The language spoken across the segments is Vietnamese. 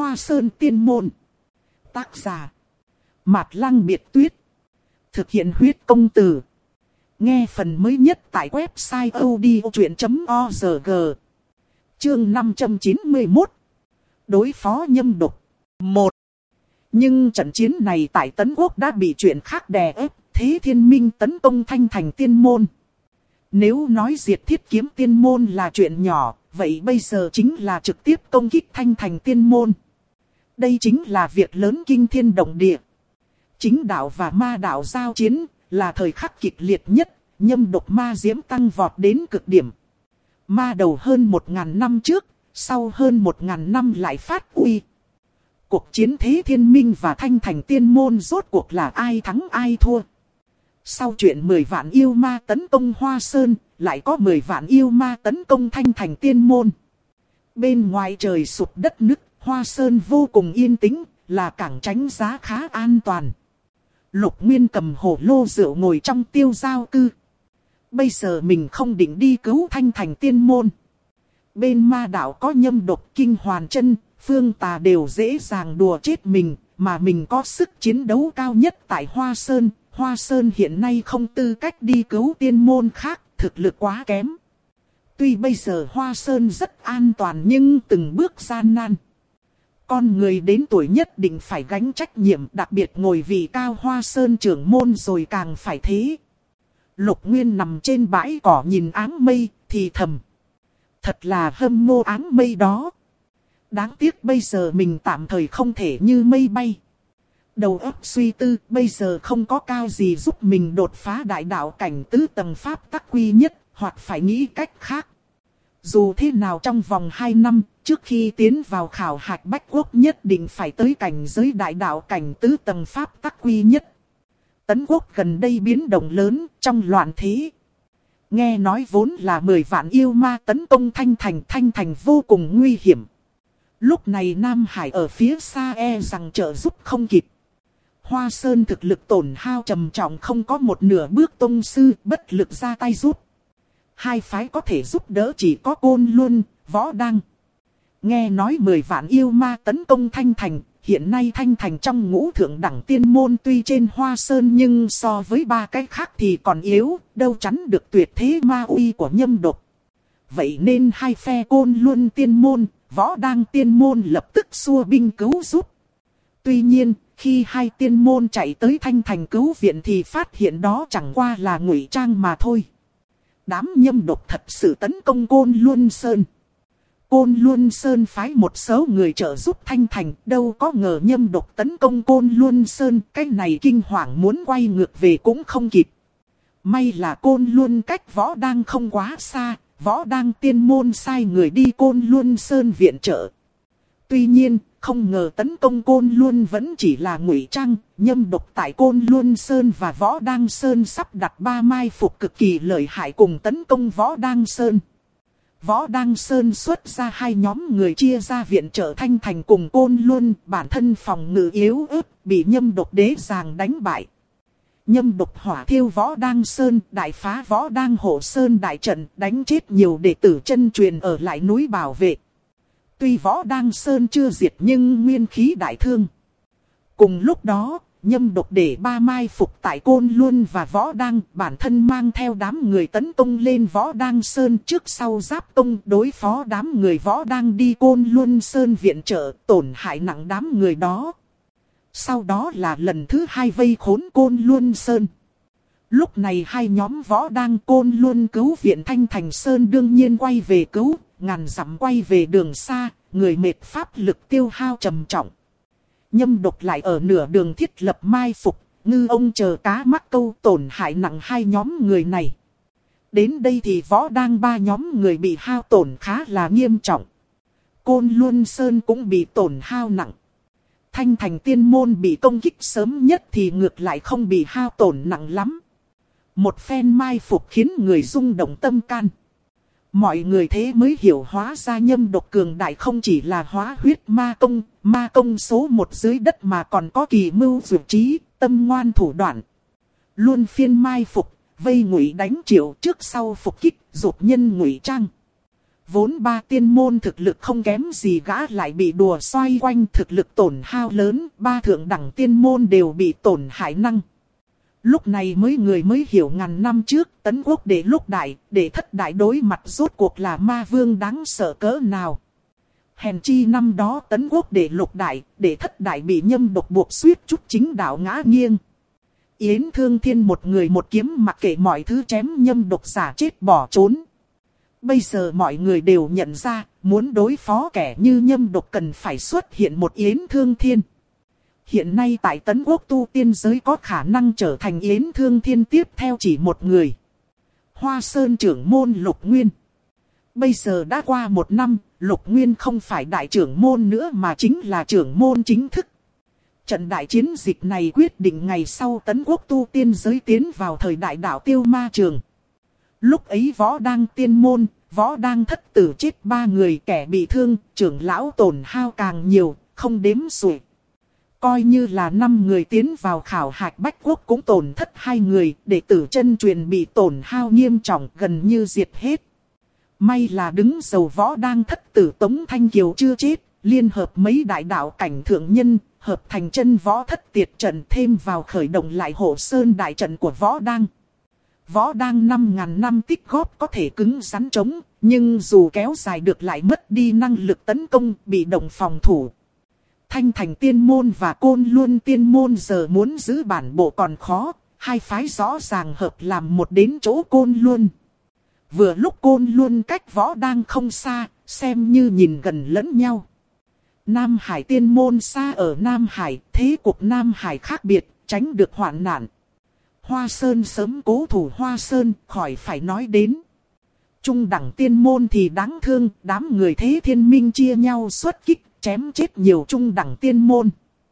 Hoa Sơn Tiên Môn. Tác giả Mạt Lăng Biệt Tuyết. Thực hiện huyết công từ. Nghe phần mới nhất tại website odchuyện.org. Chương 591. Đối phó nhâm độc 1. Nhưng trận chiến này tại Tấn Quốc đã bị chuyện khác đè ép. Thế Thiên Minh tấn công Thanh Thành Tiên Môn. Nếu nói diệt Thiết Kiếm Tiên Môn là chuyện nhỏ, vậy bây giờ chính là trực tiếp công kích Thanh Thành Tiên Môn. Đây chính là việc lớn kinh thiên động địa. Chính đạo và ma đạo giao chiến là thời khắc kịch liệt nhất, nhâm độc ma diễm tăng vọt đến cực điểm. Ma đầu hơn 1000 năm trước, sau hơn 1000 năm lại phát uy. Cuộc chiến Thế Thiên Minh và Thanh Thành Tiên Môn rốt cuộc là ai thắng ai thua. Sau chuyện 10 vạn yêu ma tấn công Hoa Sơn, lại có 10 vạn yêu ma tấn công Thanh Thành Tiên Môn. Bên ngoài trời sụp đất nứt, Hoa Sơn vô cùng yên tĩnh, là cảng tránh giá khá an toàn. Lục Nguyên cầm hổ lô rượu ngồi trong tiêu giao cư. Bây giờ mình không định đi cứu Thanh Thành Tiên Môn. Bên ma đạo có nhâm độc kinh hoàn chân, Phương Tà đều dễ dàng đùa chết mình, mà mình có sức chiến đấu cao nhất tại Hoa Sơn. Hoa Sơn hiện nay không tư cách đi cứu tiên môn khác, thực lực quá kém. Tuy bây giờ Hoa Sơn rất an toàn nhưng từng bước gian nan. Con người đến tuổi nhất định phải gánh trách nhiệm, đặc biệt ngồi vị cao Hoa Sơn trưởng môn rồi càng phải thế. Lục Nguyên nằm trên bãi cỏ nhìn áng mây, thì thầm. Thật là hâm mộ áng mây đó. Đáng tiếc bây giờ mình tạm thời không thể như mây bay. Đầu óc suy tư, bây giờ không có cao gì giúp mình đột phá đại đạo cảnh tứ tầng pháp tắc quy nhất, hoặc phải nghĩ cách khác. Dù thế nào trong vòng 2 năm, trước khi tiến vào khảo hạch Bách Quốc nhất định phải tới cảnh giới đại đạo cảnh tứ tầng pháp tắc quy nhất. Tấn Quốc gần đây biến động lớn, trong loạn thế. Nghe nói vốn là 10 vạn yêu ma tấn công Thanh Thành vô cùng nguy hiểm. Lúc này Nam Hải ở phía xa rằng trợ giúp không kịp. Hoa Sơn thực lực tổn hao trầm trọng, không có một nửa bước tông sư, bất lực ra tay giúp. Hai phái có thể giúp đỡ chỉ có Côn Luân, Võ Đăng. Nghe nói 10 vạn yêu ma tấn công Thanh Thành, hiện nay Thanh Thành trong ngũ thượng đẳng tiên môn tuy trên Hoa Sơn nhưng so với 3 cái khác thì còn yếu, đâu chắn được tuyệt thế ma uy của nhâm độc. Vậy nên hai phe Côn Luân tiên môn, Võ Đăng tiên môn lập tức xua binh cứu giúp. Tuy nhiên, khi hai tiên môn chạy tới Thanh Thành cứu viện thì phát hiện đó chẳng qua là ngụy trang mà thôi. Đám nhâm độc thật sự tấn công Côn Luân Sơn. Côn Luân Sơn phái một số người trợ giúp Thanh Thành, đâu có ngờ nhâm độc tấn công Côn Luân Sơn. Cái này kinh hoàng muốn quay ngược về cũng không kịp. May là Côn Luân cách Võ Đăng không quá xa, Võ Đăng tiên môn sai người đi Côn Luân Sơn viện trợ. Tuy nhiên, không ngờ tấn công Côn Luân vẫn chỉ là ngụy trang, nhâm độc tại Côn Luân Sơn và Võ Đăng Sơn sắp đặt 3 mai phục cực kỳ lợi hại cùng tấn công Võ Đăng Sơn. Võ Đăng Sơn xuất ra 2 nhóm người chia ra viện trợ Thanh Thành cùng Côn Luân, bản thân phòng ngự yếu ớt, bị nhâm độc dễ dàng đánh bại. Nhâm độc hỏa thiêu Võ Đăng Sơn, đại phá Võ Đăng Hộ Sơn đại trận, đánh chết nhiều đệ tử chân truyền ở lại núi bảo vệ. Tuy Võ Đăng Sơn chưa diệt nhưng nguyên khí đại thương. Cùng lúc đó, nhâm độc để 3 mai phục tại Côn Luân và Võ Đăng, bản thân mang theo đám người tấn công lên Võ Đăng Sơn, trước sau giáp công đối phó đám người Võ Đăng đi Côn Luân Sơn viện trợ, tổn hại nặng đám người đó. Sau đó là lần thứ 2 vây khốn Côn Luân Sơn. Lúc này hai nhóm Võ Đăng Côn Luân cứu viện Thanh Thành Sơn đương nhiên quay về cứu. Ngàn dặm quay về đường xa, người mệt pháp lực tiêu hao trầm trọng. Nhâm độc lại ở nửa đường thiết lập mai phục, ngư ông chờ cá mắc câu, tổn hại nặng 2 nhóm người này. Đến đây thì Võ Đăng 3 nhóm người bị hao tổn khá là nghiêm trọng. Côn Luân Sơn cũng bị tổn hao nặng. Thanh Thành tiên môn bị công kích sớm nhất thì ngược lại không bị hao tổn nặng lắm. Một phen mai phục khiến người rung động tâm can. Mọi người thế mới hiểu hóa ra nhâm độc cường đại không chỉ là hóa huyết ma công số 1 dưới đất mà còn có kỳ mưu dược trí, tâm ngoan thủ đoạn. Luôn phiên mai phục, vây ngụy đánh triệu trước sau phục kích, dục nhân ngụy trang. vốn ba tiên môn thực lực không kém gì gã lại bị đùa xoay quanh thực lực tổn hao lớn, ba thượng đẳng tiên môn đều bị tổn hại năng. Lúc này người mới hiểu ngàn năm trước Tấn Quốc Đệ lúc đại, Đệ thất đại đối mặt rốt cuộc là ma vương đáng sợ cỡ nào. Hèn chi năm đó Tấn Quốc Đệ lục đại, Đệ thất đại bị nhâm độc buộc suýt chút chính đạo ngã nghiêng. Yến Thương Thiên một người một kiếm mặc kệ mọi thứ chém nhâm độc giả chết bỏ trốn. Bây giờ mọi người đều nhận ra, muốn đối phó kẻ như nhâm độc cần phải xuất hiện một Yến Thương Thiên. Hiện nay tại Tấn Quốc tu tiên giới có khả năng trở thành Yến Thương Thiên tiếp theo chỉ một người. Hoa Sơn trưởng môn Lục Nguyên. Bây giờ đã qua một năm, Lục Nguyên không phải đại trưởng môn nữa mà chính là trưởng môn chính thức. Trận đại chiến dịch này quyết định ngày sau Tấn Quốc tu tiên giới tiến vào thời đại đạo tiêu ma trường. Lúc ấy võ đang tiên môn, võ đang thất tử chết 3 người, kẻ bị thương, trưởng lão tổn hao càng nhiều, không đếm xuể. Coi như là 5 người tiến vào khảo hạch Bách Quốc cũng tổn thất 2 người, đệ tử chân truyền bị tổn hao nghiêm trọng gần như diệt hết. May là đứng dầu võ đang thất tử Tống Thanh Kiều chưa chết, liên hợp mấy đại đạo cảnh thượng nhân, hợp thành chân võ thất tiệt trận thêm vào khởi động lại Hộ Sơn đại trận của võ đang. Võ đang 5.000 năm tích góp có thể cứng rắn chống, nhưng dù kéo dài được lại mất đi năng lực tấn công, bị động phòng thủ. Thanh Thành tiên môn và Côn Luân tiên môn giờ muốn giữ bản bộ còn khó, hai phái rõ ràng hợp làm một đến chỗ Côn Luân. Vừa lúc Côn Luân cách võ đang không xa, xem như nhìn gần lẫn nhau. Nam Hải tiên môn xa ở Nam Hải, thế cục Nam Hải khác biệt, tránh được hoạn nạn. Hoa Sơn sớm cố thủ Hoa Sơn, khỏi phải nói đến. Trung đẳng tiên môn thì đáng thương, đám người Thế Thiên Minh chia nhau xuất kích, chém chết nhiều trung đẳng tiên môn.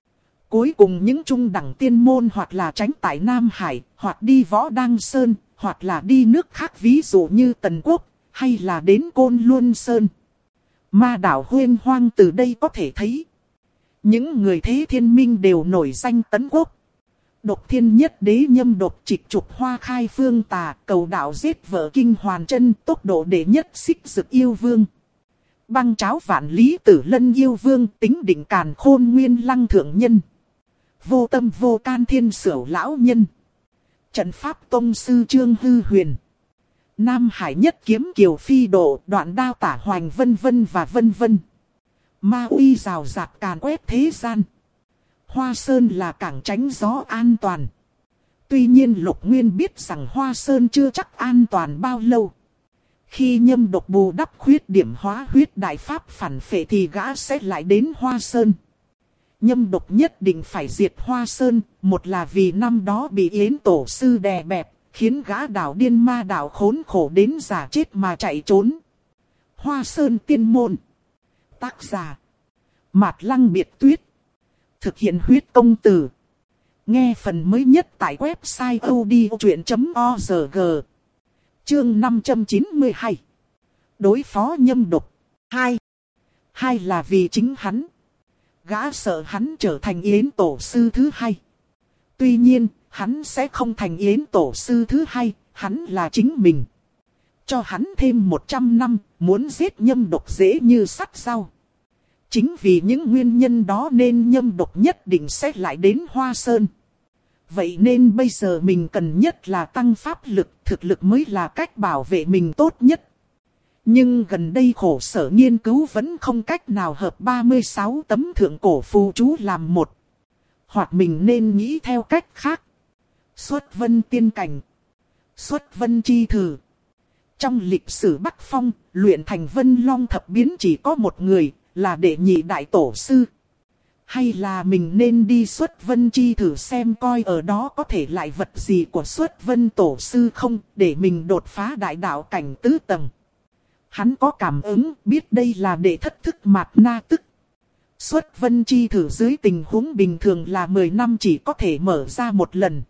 Cuối cùng những trung đẳng tiên môn hoặc là tránh tại Nam Hải, hoặc đi Võ Đăng Sơn, hoặc là đi nước khác ví dụ như Tần Quốc, hay là đến Côn Luân Sơn. Ma đảo Huyên Hoang từ đây có thể thấy. Những người Thế Thiên Minh đều nổi danh Tấn Quốc. Độc Thiên Nhất Đế nhâm độc trịch trục Hoa Khai Phương Tà, cầu đạo giết vợ Kinh Hoàn Chân, tốc độ đệ nhất xích dực yêu vương. Băng cháo vạn lý tử lân yêu vương, tính định càn khôn nguyên lăng thượng nhân. Vô tâm vô can thiên sửu lão nhân. Trận pháp tông sư Trương Hư Huyền. Nam Hải nhất kiếm kiều phi độ, đoạn đao tả hoành vân vân và vân vân. Ma uy rào rạt càn quét thế gian. Hoa Sơn là cảng tránh gió an toàn. Tuy nhiên Lục Nguyên biết rằng Hoa Sơn chưa chắc an toàn bao lâu. Khi nhâm độc bù đắp khuyết điểm hóa huyết đại pháp phản phệ thì gã sẽ lại đến Hoa Sơn. Nhâm độc nhất định phải diệt Hoa Sơn, một là vì năm đó bị Yến Tổ Sư đè bẹp, khiến gã đảo điên ma đảo khốn khổ đến giả chết mà chạy trốn. Hoa Sơn tiên môn. Tác giả Mạt Lăng Biệt Tuyết. Thực hiện huyết công từ. Nghe phần mới nhất tại website odchuyện.org. Chương 592. Đối phó nhâm độc. 2. Hai là vì chính hắn. Gã sợ hắn trở thành Yến Tổ Sư thứ hai. Tuy nhiên, hắn sẽ không thành Yến Tổ Sư thứ hai, hắn là chính mình. Cho hắn thêm 100 năm, muốn giết nhâm độc dễ như sắt rau. Chính vì những nguyên nhân đó nên nhâm độc nhất định sẽ lại đến Hoa Sơn. Vậy nên bây giờ mình cần nhất là tăng pháp lực, thực lực mới là cách bảo vệ mình tốt nhất. Nhưng gần đây khổ sở nghiên cứu vẫn không cách nào hợp 36 tấm thượng cổ phù chú làm một. Hoặc mình nên nghĩ theo cách khác. Xuất vân tiên cảnh. Xuất vân chi thử. Trong lịch sử Bắc Phong, luyện thành Vân Long thập biến chỉ có một người, là đệ nhị đại tổ sư. Hay là mình nên đi xuất vân chi thử xem coi ở đó có thể lại vật gì của xuất vân tổ sư không, để mình đột phá đại đạo cảnh tứ tầng. Hắn có cảm ứng biết đây là đệ thất thức mạt na tức. Xuất vân chi thử dưới tình huống bình thường là 10 năm chỉ có thể mở ra một lần.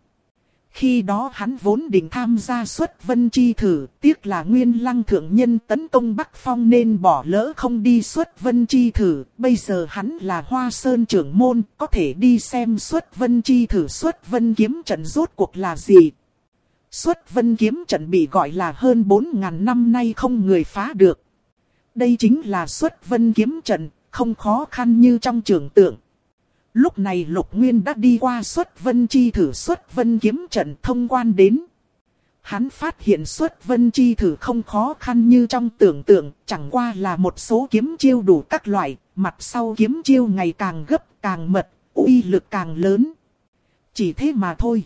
Khi đó hắn vốn định tham gia xuất vân chi thử, tiếc là Nguyên Lăng thượng nhân tấn công Bắc Phong nên bỏ lỡ không đi xuất vân chi thử. Bây giờ hắn là Hoa Sơn trưởng môn, có thể đi xem xuất vân chi thử. Xuất vân kiếm trận rốt cuộc là gì? Xuất vân kiếm trận bị gọi là hơn 4.000 năm nay không người phá được. Đây chính là xuất vân kiếm trận, không khó khăn như trong tưởng tượng. Lúc này Lục Nguyên đã đi qua xuất vân chi thử xuất vân kiếm trận thông quan đến. Hắn phát hiện xuất vân chi thử không khó khăn như trong tưởng tượng, chẳng qua là một số kiếm chiêu đủ các loại, mặt sau kiếm chiêu ngày càng gấp, càng mật, uy lực càng lớn. Chỉ thế mà thôi.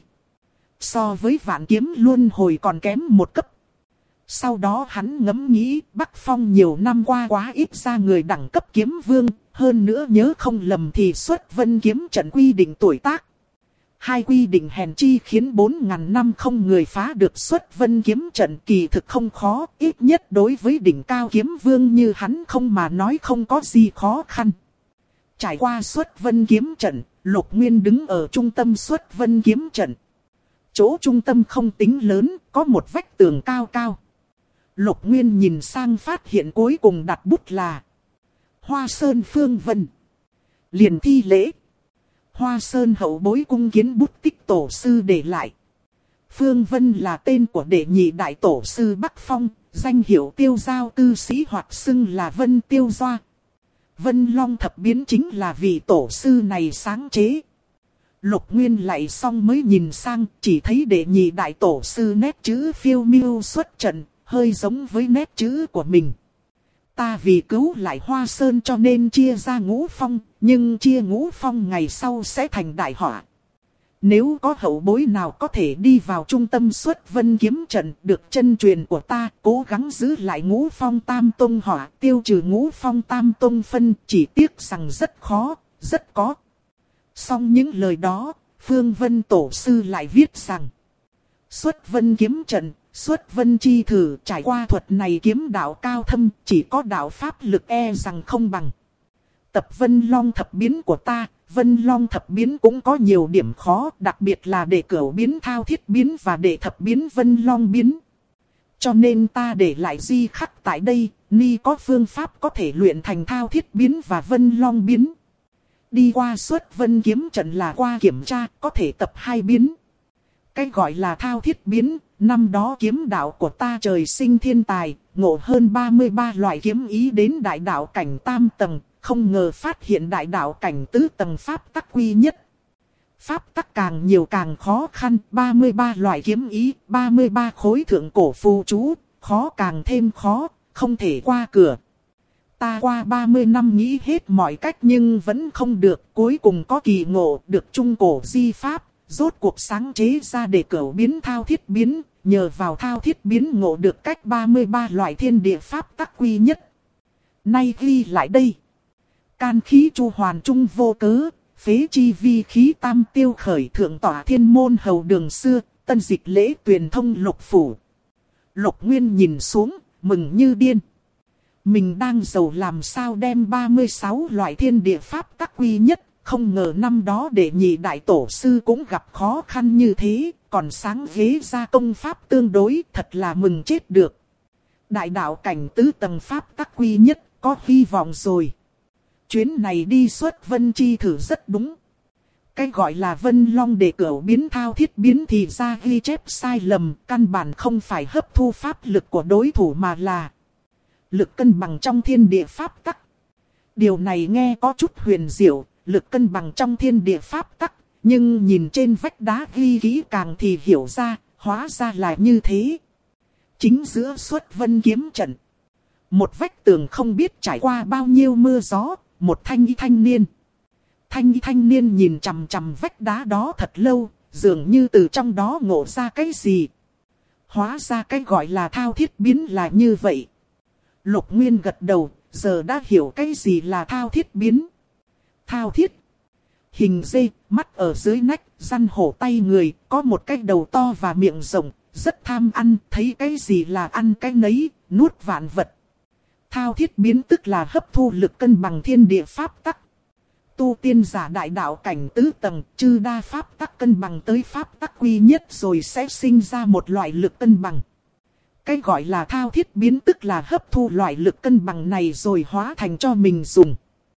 So với vạn kiếm luân hồi còn kém một cấp. Sau đó hắn ngẫm nghĩ, Bắc Phong nhiều năm qua quá ít ra người đẳng cấp kiếm vương, hơn nữa nhớ không lầm thì xuất vân kiếm trận quy định tuổi tác. Hai quy định hèn chi khiến 4.000 năm không người phá được xuất vân kiếm trận, kỳ thực không khó, ít nhất đối với đỉnh cao kiếm vương như hắn không mà nói không có gì khó khăn. Trải qua xuất vân kiếm trận, Lục Nguyên đứng ở trung tâm xuất vân kiếm trận. Chỗ trung tâm không tính lớn, có một vách tường cao cao. Lục Nguyên nhìn sang phát hiện cuối cùng đặt bút là Hoa Sơn Phương Vân. Liền thi lễ. Hoa Sơn hậu bối cung kiến bút tích tổ sư để lại. Phương Vân là tên của đệ nhị đại tổ sư Bắc Phong, danh hiệu tiêu giao tư sĩ hoặc xưng là Vân Tiêu Doa. Vân Long thập biến chính là vị tổ sư này sáng chế. Lục Nguyên lại xong mới nhìn sang, chỉ thấy đệ nhị đại tổ sư nét chữ phiêu miêu xuất trận, hơi giống với nét chữ của mình. Ta vì cứu lại Hoa Sơn cho nên chia ra ngũ phong, nhưng chia ngũ phong ngày sau sẽ thành đại họa. Nếu có hậu bối nào có thể đi vào trung tâm xuất vân kiếm trận được chân truyền của ta, cố gắng giữ lại ngũ phong tam tông họa, tiêu trừ ngũ phong tam tông phân, chỉ tiếc rằng rất khó, rất có. Xong những lời đó, Phương Vân tổ sư lại viết rằng xuất vân kiếm trận, xuất vân chi thử, trải qua thuật này kiếm đạo cao thâm, chỉ có đạo pháp lực e rằng không bằng. Tập Vân Long thập biến của ta, Vân Long thập biến cũng có nhiều điểm khó, đặc biệt là đệ cửu biến thao thiết biến và đệ thập biến Vân Long biến. Cho nên ta để lại di khắc tại đây, ni có phương pháp có thể luyện thành thao thiết biến và Vân Long biến. Đi qua xuất vân kiếm trận là qua kiểm tra, có thể tập hai biến. Cái gọi là thao thiết biến, năm đó kiếm đạo của ta trời sinh thiên tài, ngộ hơn 33 loại kiếm ý đến đại đạo cảnh tam tầng, không ngờ phát hiện đại đạo cảnh tứ tầng pháp tắc quy nhất. Pháp tắc càng nhiều càng khó khăn, 33 loại kiếm ý, 33 khối thượng cổ phù chú, khó càng thêm khó, không thể qua cửa. Ta qua 30 năm nghĩ hết mọi cách nhưng vẫn không được, cuối cùng có kỳ ngộ được trung cổ di pháp, rốt cuộc sáng chế ra để cửu biến thao thiết biến, nhờ vào thao thiết biến ngộ được cách 33 loại thiên địa pháp tắc quy nhất. Nay ghi lại đây. Can khí chu hoàn trung vô cớ, phế chi vi khí tam tiêu khởi thượng tỏa thiên môn hầu đường xưa, tân dịch lễ tuyền thông lục phủ. Lục Nguyên nhìn xuống, mừng như điên. Mình đang giàu làm sao đem 36 loại thiên địa pháp tắc quy nhất, không ngờ năm đó đệ nhị đại tổ sư cũng gặp khó khăn như thế, còn sáng ghế ra công pháp tương đối, thật là mừng chết được. Đại đạo cảnh tứ tầng pháp tắc quy nhất, có hy vọng rồi. Chuyến này đi xuất vân chi thử rất đúng. Cái gọi là Vân Long để cửu biến thao thiết biến thì ra ghi chép sai lầm, căn bản không phải hấp thu pháp lực của đối thủ mà là lực cân bằng trong thiên địa pháp tắc. Điều này nghe có chút huyền diệu, lực cân bằng trong thiên địa pháp tắc, nhưng nhìn trên vách đá ghi kỹ càng thì hiểu ra, hóa ra là như thế. Chính giữa xuất vân kiếm trận, một vách tường không biết trải qua bao nhiêu mưa gió, một thanh niên. Thanh niên nhìn chằm chằm vách đá đó thật lâu, dường như từ trong đó ngộ ra cái gì. Hóa ra cái gọi là thao thiết biến là như vậy. Lục Nguyên gật đầu, giờ đã hiểu cái gì là thao thiết biến. Thao thiết. Hình dê, mắt ở dưới nách, răn hổ tay người, có một cái đầu to và miệng rộng, rất tham ăn, thấy cái gì là ăn cái nấy, nuốt vạn vật. Thao thiết biến tức là hấp thu lực cân bằng thiên địa pháp tắc. Tu tiên giả đại đạo cảnh tứ tầng, chư đa pháp tắc cân bằng tới pháp tắc quy nhất rồi sẽ sinh ra một loại lực cân bằng. Cái gọi là thao thiết biến tức là hấp thu loại lực cân bằng này rồi hóa thành cho mình dùng.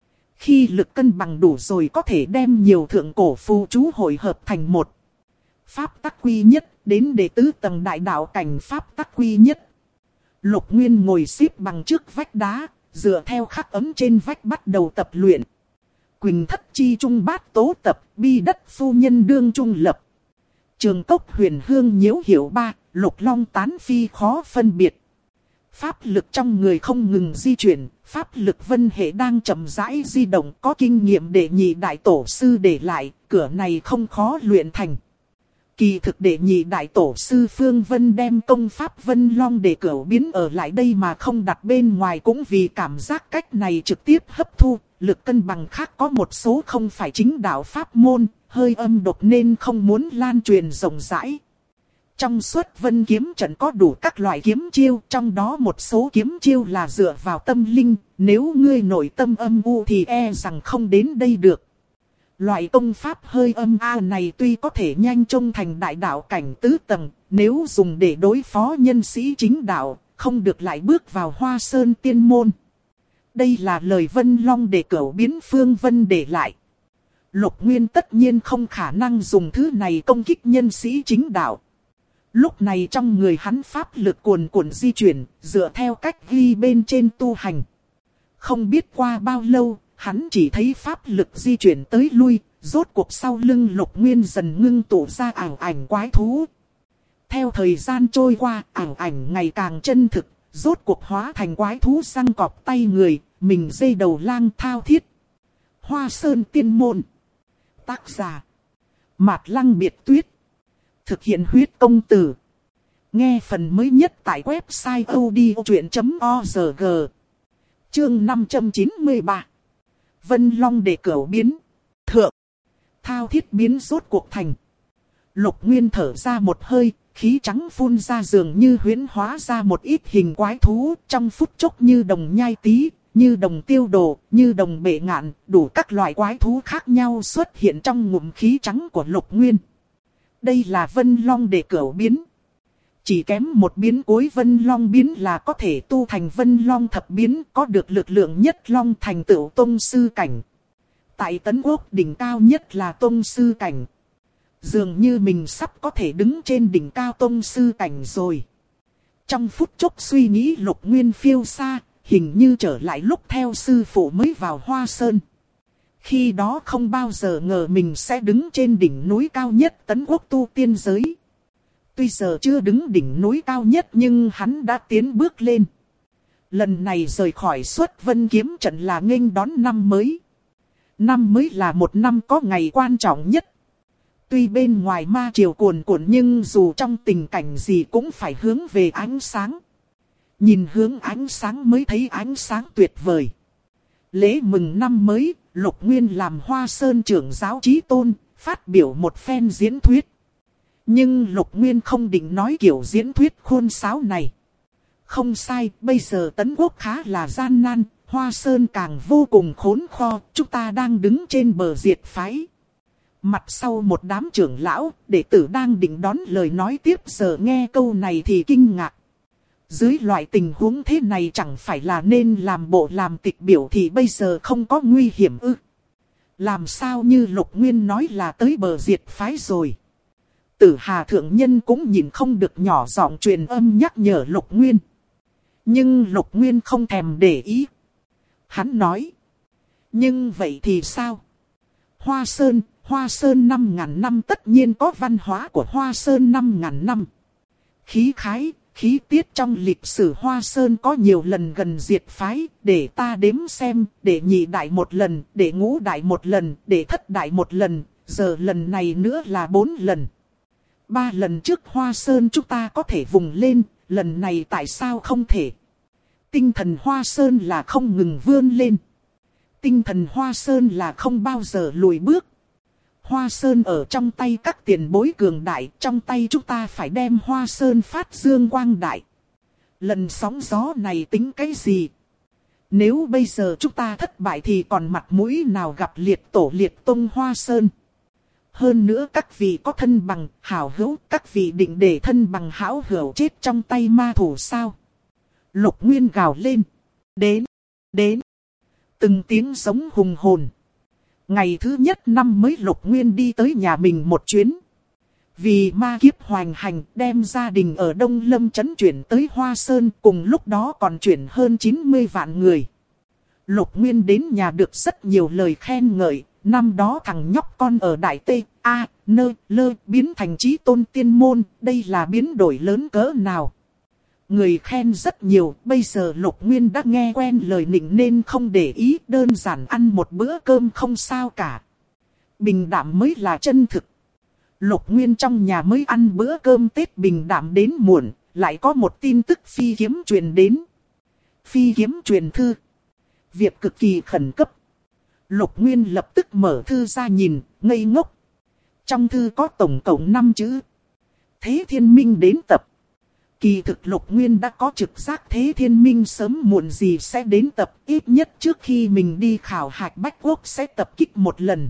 Khi lực cân bằng đủ rồi có thể đem nhiều thượng cổ phù chú hội hợp thành một pháp tắc quy nhất, đến đệ tứ tầng đại đạo cảnh pháp tắc quy nhất. Lục Nguyên ngồi xếp bằng trước vách đá, dựa theo khắc ấm trên vách bắt đầu tập luyện. Quỳnh thất chi trung bát tố tập, bi đất phu nhân đương trung lập. Trường cốc huyền hương nhiễu hiểu ba, lục long tán phi khó phân biệt. Pháp lực trong người không ngừng di chuyển, pháp lực vân hệ đang chậm rãi di động, có kinh nghiệm đệ nhị đại tổ sư để lại, cửa này không khó luyện thành. Kỳ thực đệ nhị đại tổ sư Phương Vân đem công pháp Vân Long để cửu biến ở lại đây mà không đặt bên ngoài cũng vì cảm giác cách này trực tiếp hấp thu, lực cân bằng khác có một số không phải chính đạo pháp môn, hơi âm độc nên không muốn lan truyền rộng rãi. Trong xuất vân kiếm trận có đủ các loại kiếm chiêu, trong đó một số kiếm chiêu là dựa vào tâm linh, nếu ngươi nội tâm âm u thì e rằng không đến đây được. Loại công pháp hơi âm a này tuy có thể nhanh trông thành đại đạo cảnh tứ tầng, nếu dùng để đối phó nhân sĩ chính đạo, không được lại bước vào Hoa Sơn tiên môn. Đây là lời Vân Long để cửu biến Phương Vân để lại. Lục Nguyên tất nhiên không khả năng dùng thứ này công kích nhân sĩ chính đạo. Lúc này trong người hắn pháp lực cuồn cuộn di chuyển, dựa theo cách ghi bên trên tu hành. Không biết qua bao lâu, hắn chỉ thấy pháp lực di chuyển tới lui, rốt cuộc sau lưng Lục Nguyên dần ngưng tụ ra ảo ảnh quái thú. Theo thời gian trôi qua, ảo ảnh ngày càng chân thực, rốt cuộc hóa thành quái thú răng cọp tay người, mình dây đầu lang thao thiết. Hoa Sơn Tiên Môn. Tác giả: Mạt Lăng Biệt Tuyết. Thực hiện huyết công từ. Nghe phần mới nhất tại website odchuyện.org. Chương 593. Vân Long để cửu biến. Thượng. Thao thiết biến rốt cuộc thành. Lục Nguyên thở ra một hơi, khí trắng phun ra dường như huyễn hóa ra một ít hình quái thú, trong phút chốc như đồng nhai tí, như đồng tiêu đồ, như đồng bệ ngạn, đủ các loại quái thú khác nhau xuất hiện trong ngụm khí trắng của Lục Nguyên. Đây là Vân Long để cửu biến. Chỉ kém một biến cuối Vân Long biến là có thể tu thành Vân Long thập biến, có được lực lượng nhất Long thành tựu tông sư cảnh. Tại Tấn Quốc đỉnh cao nhất là tông sư cảnh. Dường như mình sắp có thể đứng trên đỉnh cao tông sư cảnh rồi. Trong phút chốc suy nghĩ Lục Nguyên phiêu xa, hình như trở lại lúc theo sư phụ mới vào Hoa Sơn. Khi đó không bao giờ ngờ mình sẽ đứng trên đỉnh núi cao nhất Tấn Quốc tu tiên giới. Tuy giờ chưa đứng đỉnh núi cao nhất nhưng hắn đã tiến bước lên. Lần này rời khỏi xuất vân kiếm trận là nghênh đón năm mới. Năm mới là một năm có ngày quan trọng nhất. Tuy bên ngoài ma triều cuồn cuộn nhưng dù trong tình cảnh gì cũng phải hướng về ánh sáng. Nhìn hướng ánh sáng mới thấy ánh sáng tuyệt vời. Lễ mừng năm mới, Lục Nguyên làm Hoa Sơn trưởng giáo chí tôn, phát biểu một phen diễn thuyết. Nhưng Lục Nguyên không định nói kiểu diễn thuyết khôn sáo này. Không sai, bây giờ Tấn Quốc khá là gian nan, Hoa Sơn càng vô cùng khốn kho, chúng ta đang đứng trên bờ diệt phái. Mặt sau một đám trưởng lão, đệ tử đang định đón lời nói tiếp giờ nghe câu này thì kinh ngạc. Dưới loại tình huống thế này chẳng phải là nên làm bộ làm tịch biểu thì bây giờ không có nguy hiểm ư. Làm sao như Lục Nguyên nói là tới bờ diệt phái rồi. Tử Hà Thượng Nhân cũng nhìn không được nhỏ giọng truyền âm nhắc nhở Lục Nguyên. Nhưng Lục Nguyên không thèm để ý. Hắn nói. Nhưng vậy thì sao? Hoa Sơn 5.000 năm tất nhiên có văn hóa của Hoa Sơn 5.000 năm. Khí khái, khí tiết trong lịch sử Hoa Sơn có nhiều lần gần diệt phái, để ta đếm xem, để nhị đại một lần, để ngũ đại một lần, để thất đại một lần, giờ lần này nữa là 4 lần. 3 lần trước Hoa Sơn chúng ta có thể vùng lên, lần này tại sao không thể? Tinh thần Hoa Sơn là không ngừng vươn lên. Tinh thần Hoa Sơn là không bao giờ lùi bước. Hoa Sơn ở trong tay các tiền bối cường đại, trong tay chúng ta phải đem Hoa Sơn phát dương quang đại. Lần sóng gió này tính cái gì? Nếu bây giờ chúng ta thất bại thì còn mặt mũi nào gặp liệt tổ liệt tông Hoa Sơn? Hơn nữa các vị có thân bằng, hảo hữu, các vị định để thân bằng hảo hữu chết trong tay ma thủ sao? Lục Nguyên gào lên. Đến. Từng tiếng giống hùng hồn. Ngày thứ nhất năm mới Lục Nguyên đi tới nhà mình một chuyến. Vì ma kiếp hoành hành đem gia đình ở Đông Lâm trấn chuyển tới Hoa Sơn, cùng lúc đó còn chuyển hơn 90 vạn người. Lục Nguyên đến nhà được rất nhiều lời khen ngợi. Năm đó thằng nhóc con ở Đại Tê, A, Nơ, Lơ biến thành chí tôn tiên môn. Đây là biến đổi lớn cỡ nào? Người khen rất nhiều. Bây giờ Lục Nguyên đã nghe quen lời nịnh nên không để ý. Đơn giản ăn một bữa cơm không sao cả. Bình đạm mới là chân thực. Lục Nguyên trong nhà mới ăn bữa cơm Tết bình đạm đến muộn. Lại có một tin tức phi kiếm truyền đến. Phi kiếm truyền thư. Việc cực kỳ khẩn cấp. Lục Nguyên lập tức mở thư ra nhìn, ngây ngốc. Trong thư có tổng cộng 5 chữ. Thế Thiên Minh đến tập. Kỳ thực Lục Nguyên đã có trực giác Thế Thiên Minh sớm muộn gì sẽ đến tập. Ít nhất trước khi mình đi khảo hạch Bách Quốc sẽ tập kích một lần.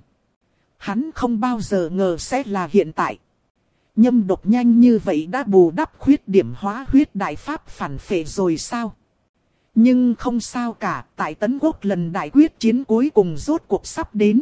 Hắn không bao giờ ngờ sẽ là hiện tại. Nhâm độc nhanh như vậy đã bù đắp khuyết điểm hóa huyết đại pháp phản phệ rồi sao? Nhưng không sao cả, tại Tấn Quốc lần đại quyết chiến cuối cùng rốt cuộc sắp đến.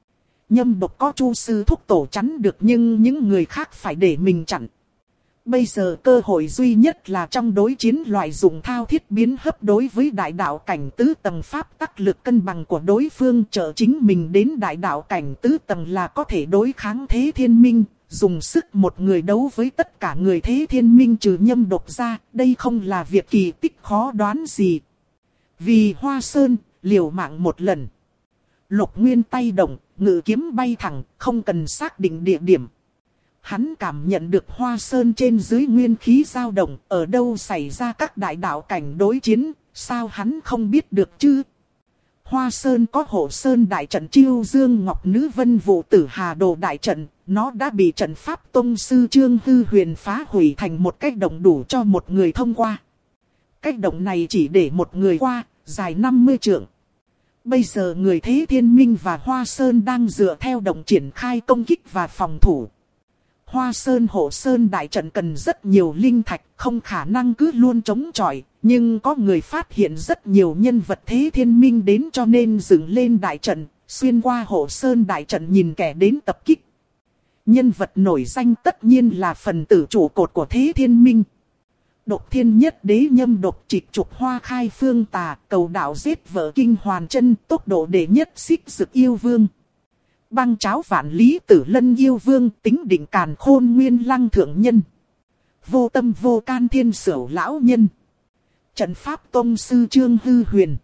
Nhâm độc có Chu sư thúc tổ chắn được nhưng những người khác phải để mình chặn. Bây giờ cơ hội duy nhất là trong đối chiến loại dùng thao thiết biến hấp đối với đại đạo cảnh tứ tầng pháp tắc lực cân bằng của đối phương trợ chính mình đến đại đạo cảnh tứ tầng là có thể đối kháng Thế Thiên Minh. Dùng sức một người đấu với tất cả người Thế Thiên Minh trừ Nhâm độc ra, đây không là việc kỳ tích khó đoán gì. Vì Hoa Sơn, liều mạng một lần. Lục Nguyên tay động, ngự kiếm bay thẳng, không cần xác định địa điểm. Hắn cảm nhận được Hoa Sơn trên dưới nguyên khí dao động, ở đâu xảy ra các đại đạo cảnh đối chiến, sao hắn không biết được chứ? Hoa Sơn có Hộ Sơn đại trận Chiêu Dương Ngọc Nữ Vân Vũ Tử Hà Đồ đại trận, nó đã bị trận pháp tông sư Trương Hư Huyền phá hủy thành một cái động đủ cho một người thông qua. Cái động này chỉ để một người qua, dài 50 trượng. Bây giờ người Thế Thiên Minh và Hoa Sơn đang dựa theo động triển khai công kích và phòng thủ. Hoa Sơn Hộ Sơn đại trận cần rất nhiều linh thạch, không khả năng cứ luôn chống chọi. Nhưng có người phát hiện rất nhiều nhân vật Thế Thiên Minh đến cho nên dựng lên đại trận, xuyên qua Hộ Sơn đại trận nhìn kẻ đến tập kích. Nhân vật nổi danh tất nhiên là phần tử trụ cột của Thế Thiên Minh. Độc Thiên Nhất Đế Nhâm độc trịch trục Hoa Khai Phương Tà, cầu đạo giết vợ Kinh Hoàn Chân, tốc độ đệ nhất xích dực yêu vương. Băng cháo vạn lý tử lân yêu vương, tính định càn khôn nguyên lăng thượng nhân. Vô tâm vô can thiên sửu lão nhân. Trận pháp tông sư Trương Hư Huyền.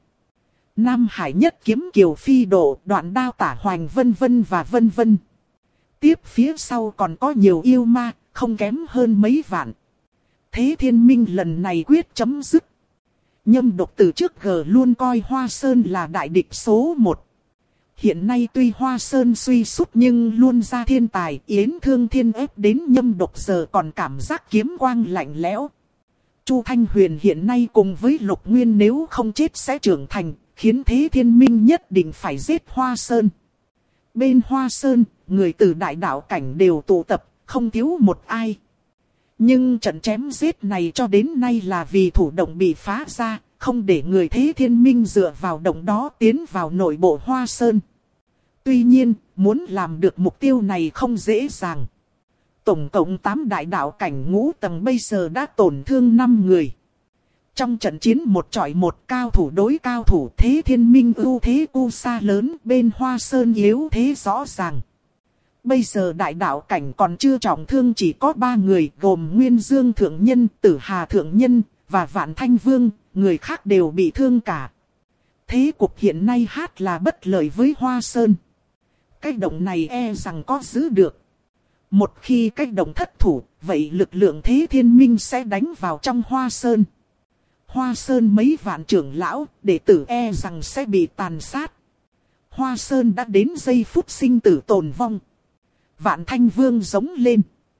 Nam Hải Nhất kiếm kiều phi độ, đoạn đao tả hoành vân vân và vân vân. Tiếp phía sau còn có nhiều yêu ma, không kém hơn mấy vạn. Thế Thiên Minh lần này quyết chấm dứt. Nhâm độc từ trước giờ luôn coi Hoa Sơn là đại địch số 1. Hiện nay tuy Hoa Sơn suy sút nhưng luôn ra thiên tài, Yến Thương Thiên ép đến Nhâm độc giờ còn cảm giác kiếm quang lạnh lẽo. Chu Thanh Huyền hiện nay cùng với Lục Nguyên nếu không chết sẽ trưởng thành, khiến Thế Thiên Minh nhất định phải giết Hoa Sơn. Bên Hoa Sơn, người từ đại đạo cảnh đều tụ tập, không thiếu một ai. Nhưng trận chém giết này cho đến nay là vì thủ động bị phá ra, không để người Thế Thiên Minh dựa vào động đó tiến vào nội bộ Hoa Sơn. Tuy nhiên, muốn làm được mục tiêu này không dễ dàng. Tổng cộng 8 đại đạo cảnh ngũ tầng bây giờ đã tổn thương 5 người. Trong trận chiến một chọi một, cao thủ đối cao thủ, Thế Thiên Minh ưu thế u xa lớn, bên Hoa Sơn yếu thế rõ ràng. Bây giờ đại đạo cảnh còn chưa trọng thương chỉ có 3 người, gồm Nguyên Dương Thượng Nhân, Tử Hà Thượng Nhân và Vạn Thanh Vương, người khác đều bị thương cả. Thế cục hiện nay hát là bất lợi với Hoa Sơn. Cái động này e rằng có giữ được. Một khi cái động thất thủ, vậy lực lượng Thế Thiên Minh sẽ đánh vào trong Hoa Sơn. Hoa Sơn mấy vạn trưởng lão, đệ tử e rằng sẽ bị tàn sát. Hoa Sơn đã đến giây phút sinh tử tồn vong. Vạn Thanh Vương giống lên.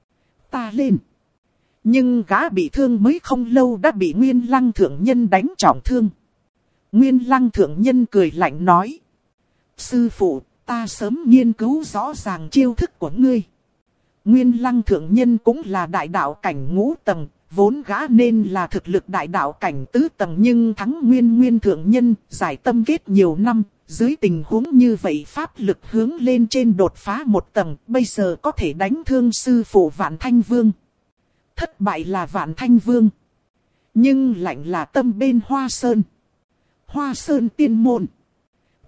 Ta lên. Nhưng gã bị thương mới không lâu đã bị Nguyên Lăng Thượng Nhân đánh trọng thương. Nguyên Lăng Thượng Nhân cười lạnh nói. Sư phụ, ta sớm nghiên cứu rõ ràng chiêu thức của ngươi. Nguyên Lăng Thượng Nhân cũng là đại đạo cảnh ngũ tầng, vốn gã nên là thực lực đại đạo cảnh tứ tầng nhưng thắng Nguyên Thượng Nhân, giải tâm kết nhiều năm. Dưới tình huống như vậy pháp lực hướng lên trên đột phá một tầng, bây giờ có thể đánh thương sư phụ Vạn Thanh Vương. Thất bại là Vạn Thanh Vương. Nhưng lạnh là tâm bên Hoa Sơn. Hoa Sơn tiên môn.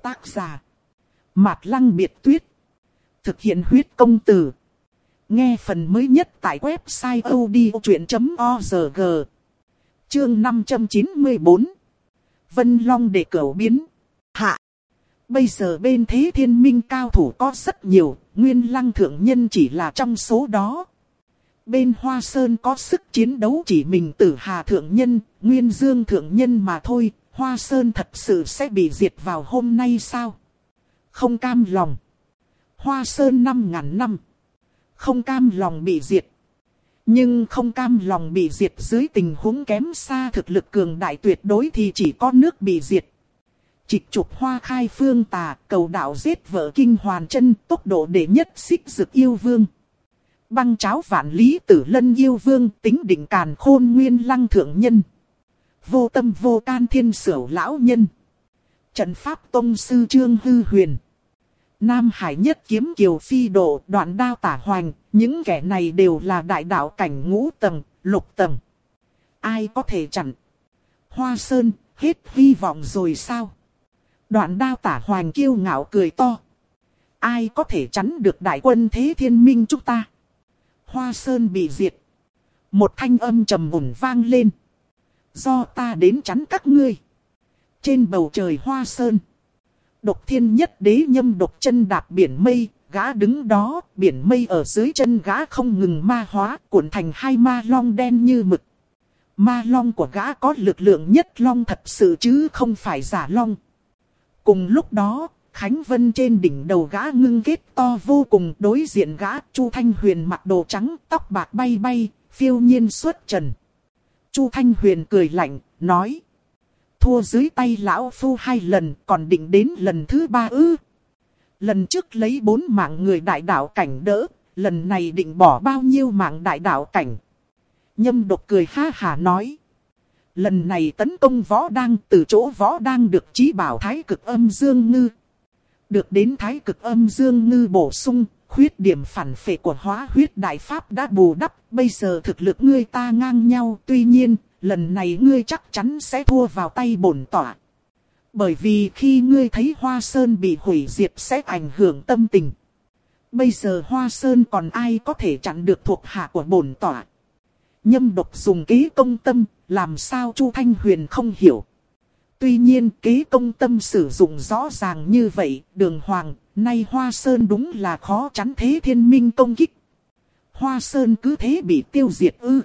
Tác giả. Mạt Lăng Biệt Tuyết. Thực hiện huyết công từ. Nghe phần mới nhất tại website odchuyện.org. Chương 594. Vân Long để cửu biến. Hạ. Bây giờ bên Thế Thiên Minh cao thủ có rất nhiều, Nguyên Lăng thượng nhân chỉ là trong số đó. Bên Hoa Sơn có sức chiến đấu chỉ mình Tử Hà thượng nhân, Nguyên Dương thượng nhân mà thôi. Hoa Sơn thật sự sẽ bị diệt vào hôm nay sao? Không cam lòng. Hoa Sơn 5.000 năm. Không cam lòng bị diệt. Nhưng không cam lòng bị diệt dưới tình huống kém xa thực lực cường đại tuyệt đối thì chỉ có nước bị diệt. Trịch trục Hoa Khai Phương Tà, cầu đạo giết vợ Kinh Hoàn Chân, tốc độ đệ nhất Xích Dực Yêu Vương. Băng cháo Vạn Lý Tử Lân Yêu Vương, tính định Càn Khôn Nguyên Lăng thượng nhân. Vô Tâm Vô Can Thiên Sửu lão nhân. Trận pháp tông sư Trương Hư Huyền. Nam Hải Nhất Kiếm Kiều Phi Độ, Đoạn Đao Tả Hoành, những kẻ này đều là đại đạo cảnh ngũ tầng, lục tầng. Ai có thể chặn? Hoa Sơn, hết hy vọng rồi sao? Đoạn Đao Tả Hoành kiêu ngạo cười to. Ai có thể chắn được đại quân Thế Thiên Minh chúng ta? Hoa Sơn bị diệt. Một thanh âm trầm ổn vang lên. Do ta đến chắn các ngươi. Trên bầu trời Hoa Sơn. Độc Thiên Nhất Đế Nhâm độc chân đạp biển mây, gã đứng đó, biển mây ở dưới chân gã không ngừng ma hóa, cuộn thành hai ma long đen như mực. Ma long của gã có lực lượng nhất long thật sự chứ không phải giả long. Cùng lúc đó, Khánh Vân trên đỉnh đầu gã ngưng kết to vô cùng, đối diện gã Chu Thanh Huyền mặc đồ trắng, tóc bạc bay bay, phiêu nhiên xuất trần. Chu Thanh Huyền cười lạnh, nói. Thua dưới tay lão phu 2 lần, còn định đến lần thứ 3 ư? Lần trước lấy 4 mạng người đại đạo cảnh đỡ, lần này định bỏ bao nhiêu mạng đại đạo cảnh? Nhâm độc cười ha hả nói. Lần này tấn công võ đang, từ chỗ võ đang được chí bảo Thái Cực Âm Dương Ngư. Được đến Thái Cực Âm Dương Ngư bổ sung, khuyết điểm phản phệ của Hóa Huyết Đại Pháp đã bù đắp. Bây giờ thực lực ngươi ta ngang nhau, tuy nhiên, lần này ngươi chắc chắn sẽ thua vào tay bổn tọa. Bởi vì khi ngươi thấy Hoa Sơn bị hủy diệt sẽ ảnh hưởng tâm tình. Bây giờ Hoa Sơn còn ai có thể chặn được thuộc hạ của bổn tọa? Nhâm độc dùng kế công tâm, làm sao Chu Thanh Huyền không hiểu. Tuy nhiên kế công tâm sử dụng rõ ràng như vậy, đường hoàng, nay Hoa Sơn đúng là khó chắn Thế Thiên Minh công kích. Hoa Sơn cứ thế bị tiêu diệt ư?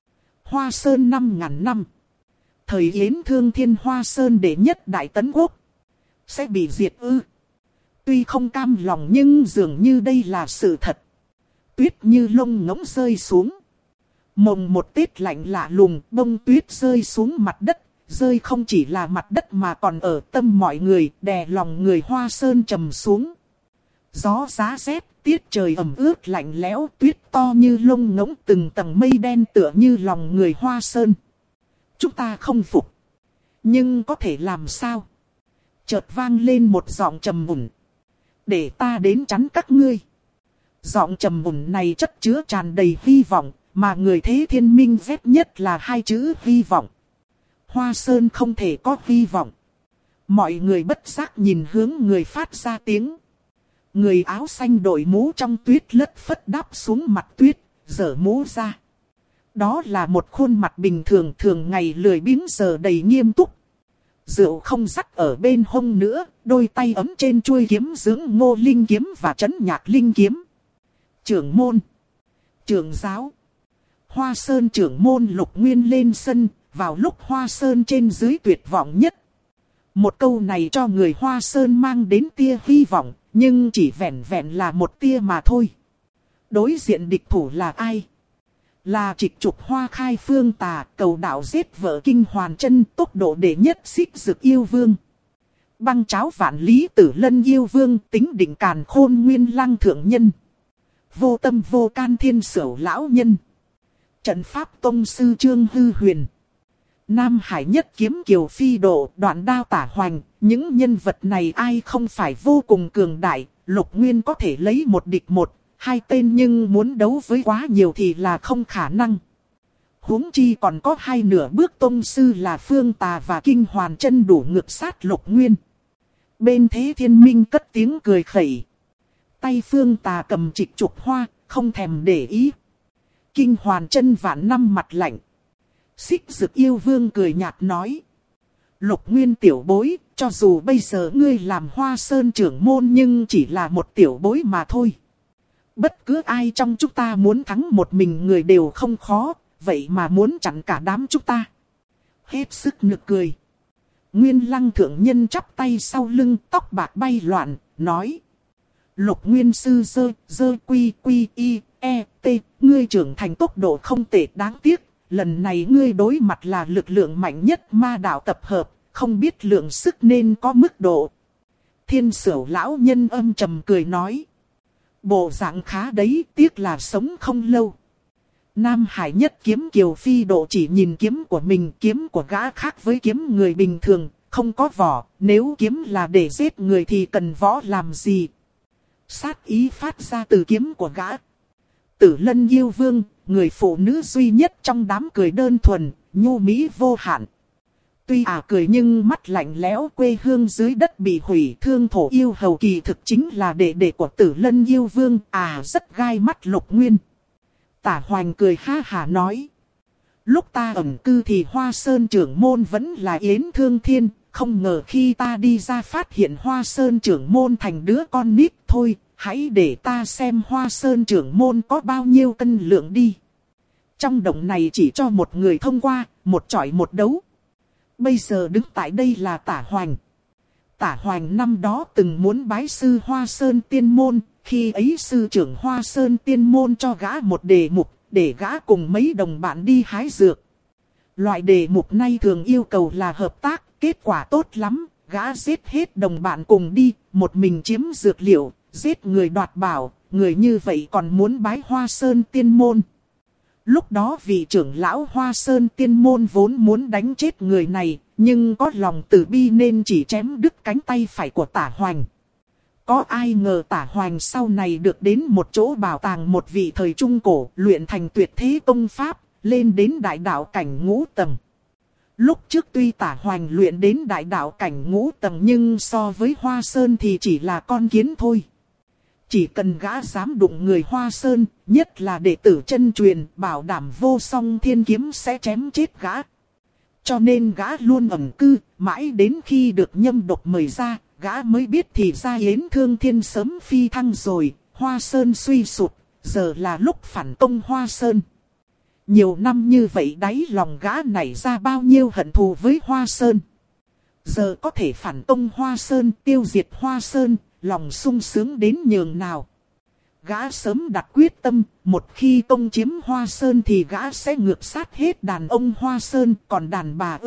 Hoa Sơn 5.000 năm. Thời Yến Thương Thiên Hoa Sơn đệ nhất đại tấn quốc. Sẽ bị diệt ư? Tuy không cam lòng nhưng dường như đây là sự thật. Tuyết như lông ngỗng rơi xuống. Mồng một tiết lạnh lạ lùng, bông tuyết rơi xuống mặt đất. Rơi không chỉ là mặt đất mà còn ở tâm mọi người, đè lòng người Hoa Sơn trầm xuống. Gió giá rét, tiết trời ẩm ướt lạnh lẽo, tuyết to như lông ngỗng, từng tầng mây đen tựa như lòng người Hoa Sơn. Chúng ta không phục. Nhưng có thể làm sao? Chợt vang lên một giọng trầm mùn. Để ta đến chắn các ngươi. Giọng trầm mùn này chất chứa tràn đầy hy vọng, mà người Thế Thiên Minh ghét nhất là 2 chữ hy vọng. Hoa Sơn không thể có hy vọng. Mọi người bất giác nhìn hướng người phát ra tiếng. Người áo xanh đội mũ trong tuyết lất phất đáp xuống mặt tuyết, giở mũ ra. Đó là một khuôn mặt bình thường, thường ngày lười biếng giờ đầy nghiêm túc. Rượu không dắt ở bên hông nữa, đôi tay ấm trên chuôi kiếm dưỡng Ngô Linh kiếm và Trấn Nhạc Linh kiếm. Trưởng môn, trưởng giáo, Hoa Sơn trưởng môn Lục Nguyên lên sân, vào lúc Hoa Sơn trên dưới tuyệt vọng nhất. Một câu này cho người Hoa Sơn mang đến tia hy vọng, nhưng chỉ vẹn vẹn là một tia mà thôi. Đối diện địch thủ là ai? Là Trịch Trục Hoa Khai Phương Tà, cầu đạo giết vợ Kinh Hoàn Chân, tốc độ đệ nhất Xích Dực Yêu Vương. Băng cháo Vạn Lý Tử Lân Yêu Vương, tính định Càn Khôn Nguyên Lăng thượng nhân. Vô Tâm Vô Can Thiên Sửu lão nhân. Trận pháp tông sư Trương Hư Huyền. Nam Hải Nhất Kiếm Kiều Phi Độ, Đoạn Đao Tả Hoành, những nhân vật này ai không phải vô cùng cường đại, Lục Nguyên có thể lấy một địch một, 2 tên nhưng muốn đấu với quá nhiều thì là không khả năng. Huống chi còn có 2 nửa bước tông sư là Phương Tà và Kinh Hoàn Chân đủ ngược sát Lục Nguyên. Bên Thế Thiên Minh cất tiếng cười khẩy. Tay Phương Tà cầm trịch trục hoa, không thèm để ý. Kinh Hoàn chân vạn năm mặt lạnh. Xích Dực Yêu Vương cười nhạt nói. Lục Nguyên tiểu bối, cho dù bây giờ ngươi làm Hoa Sơn trưởng môn nhưng chỉ là một tiểu bối mà thôi. Bất cứ ai trong chúng ta muốn thắng một mình người đều không khó, vậy mà muốn chặn cả đám chúng ta. Hết sức nực cười. Nguyên Lăng thượng nhân chắp tay sau lưng, tóc bạc bay loạn, nói. Lục Nguyên sư dơ quy y t, ngươi trưởng thành tốc độ không tệ, đáng tiếc. Lần này ngươi đối mặt là lực lượng mạnh nhất ma đạo tập hợp, không biết lượng sức nên có mức độ. Thiên Sửu lão nhân âm trầm cười nói. Bộ dạng khá đấy, tiếc là sống không lâu. Nam Hải nhất kiếm Kiều Phi Độ chỉ nhìn kiếm của mình, kiếm của gã khác với kiếm người bình thường, không có vỏ, nếu kiếm là để giết người thì cần võ làm gì. Sát ý phát ra từ kiếm của gã. Tử Lân Yêu Vương, người phụ nữ duy nhất trong đám cười đơn thuần, nhu mỹ vô hạn. Tuy cười nhưng mắt lạnh lẽo, quê hương dưới đất bị hủy, Thương Thổ Yêu Hầu kỳ thực chính là đệ đệ của Tử Lân Yêu Vương, rất gai mắt Lục Nguyên. Tả Hoành cười ha hả nói. Lúc ta ẩn cư thì Hoa Sơn trưởng môn vẫn là Yến Thương Thiên, không ngờ khi ta đi ra phát hiện Hoa Sơn trưởng môn thành đứa con nít. Thôi, hãy để ta xem Hoa Sơn trưởng môn có bao nhiêu cân lượng đi. Trong động này chỉ cho một người thông qua, một chọi một đấu. Bây giờ đứng tại đây là Tả Hoành. Tả Hoành năm đó từng muốn bái sư Hoa Sơn tiên môn, khi ấy sư trưởng Hoa Sơn tiên môn cho gã một đề mục, để gã cùng mấy đồng bạn đi hái dược. Loại đề mục này thường yêu cầu là hợp tác, kết quả tốt lắm, gã giết hết đồng bạn cùng đi, một mình chiếm dược liệu, giết người đoạt bảo, người như vậy còn muốn bái Hoa Sơn tiên môn. Lúc đó vị trưởng lão Hoa Sơn tiên môn vốn muốn đánh chết người này, nhưng có lòng từ bi nên chỉ chém đứt cánh tay phải của Tả Hoành. Có ai ngờ Tả Hoành sau này được đến một chỗ bảo tàng một vị thời trung cổ, luyện thành tuyệt thế công pháp, lên đến đại đạo cảnh ngũ tầng. Lúc trước tuy Tả Hoành luyện đến đại đạo cảnh ngũ tầng nhưng so với Hoa Sơn thì chỉ là con kiến thôi. Chỉ cần gã dám đụng người Hoa Sơn, nhất là đệ tử chân truyền, bảo đảm vô song thiên kiếm sẽ chém chết gã. Cho nên gã luôn ẩn cư, mãi đến khi được Nhâm Độc mời ra, gã mới biết thì ra Yến Thương Thiên sớm phi thăng rồi, Hoa Sơn suy sụp, giờ là lúc phản công Hoa Sơn. Nhiều năm như vậy đáy lòng gã nảy ra bao nhiêu hận thù với Hoa Sơn. Giờ có thể phản công Hoa Sơn, tiêu diệt Hoa Sơn, lòng sung sướng đến nhường nào. Gã sớm đặt quyết tâm, một khi công chiếm Hoa Sơn thì gã sẽ ngược sát hết đàn ông Hoa Sơn, còn đàn bà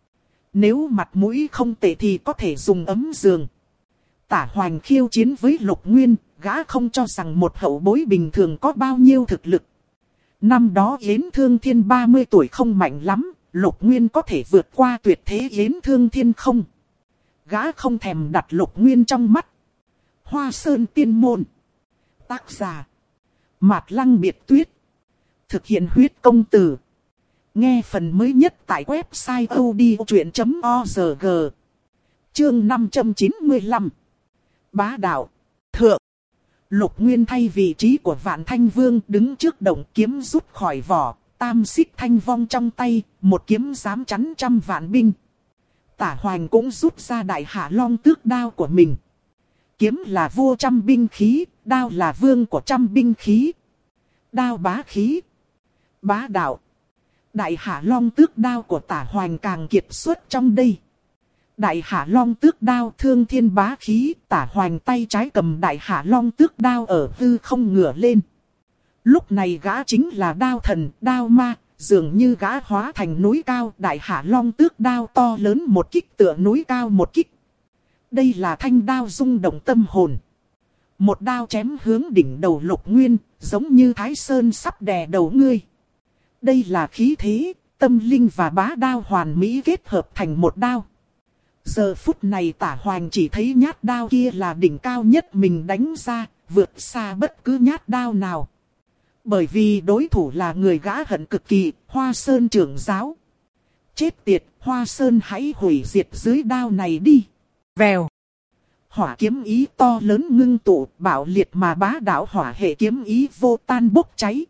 nếu mặt mũi không tệ thì có thể dùng ấm giường. Tả Hoành khiêu chiến với Lục Nguyên, gã không cho rằng một hậu bối bình thường có bao nhiêu thực lực. Năm đó Yến Thương Thiên 30 tuổi không mạnh lắm, Lục Nguyên có thể vượt qua tuyệt thế Yến Thương Thiên không? Gã không thèm đặt Lục Nguyên trong mắt. Hoa Sơn tiên môn. Tác giả Mạt Lăng Biệt Tuyết. Thực hiện huyết công từ. Nghe phần mới nhất tại website odchuyện.org. Chương 595. Bá đạo. Thượng. Lục Nguyên thay vị trí của Vạn Thanh Vương đứng trước động, kiếm rút khỏi vỏ, tam xích thanh vong trong tay, một kiếm dám chắn trăm vạn binh. Tả Hoành cũng rút ra đại hạ long tước đao của mình. Kiếm là vua trăm binh khí, đao là vương của trăm binh khí. Đao bá khí. Bá đạo. Đại hạ long tước đao của Tả Hoành càng kiệt xuất trong đây. Đại hạ long tước đao thương thiên bá khí, Tả Hoành tay trái cầm đại hạ long tước đao ở hư không ngửa lên. Lúc này gã chính là đao thần, đao ma, dường như gã hóa thành núi cao. Đại hạ long tước đao to lớn một kích tựa núi cao một kích. Đây là thanh đao rung động tâm hồn. Một đao chém hướng đỉnh đầu Lục Nguyên, giống như Thái Sơn sắp đè đầu ngươi. Đây là khí thế, tâm linh và bá đao hoàn mỹ kết hợp thành một đao. Giờ phút này Tả Hoành chỉ thấy nhát đao kia là đỉnh cao nhất mình đánh ra, vượt xa bất cứ nhát đao nào. Bởi vì đối thủ là người gã hận cực kỳ, Hoa Sơn trưởng giáo. Chết tiệt, Hoa Sơn hãy hủy diệt dưới đao này đi. Vèo. Hỏa kiếm ý to lớn ngưng tụ, bạo liệt mà bá đạo hỏa hệ kiếm ý vô tan bốc cháy.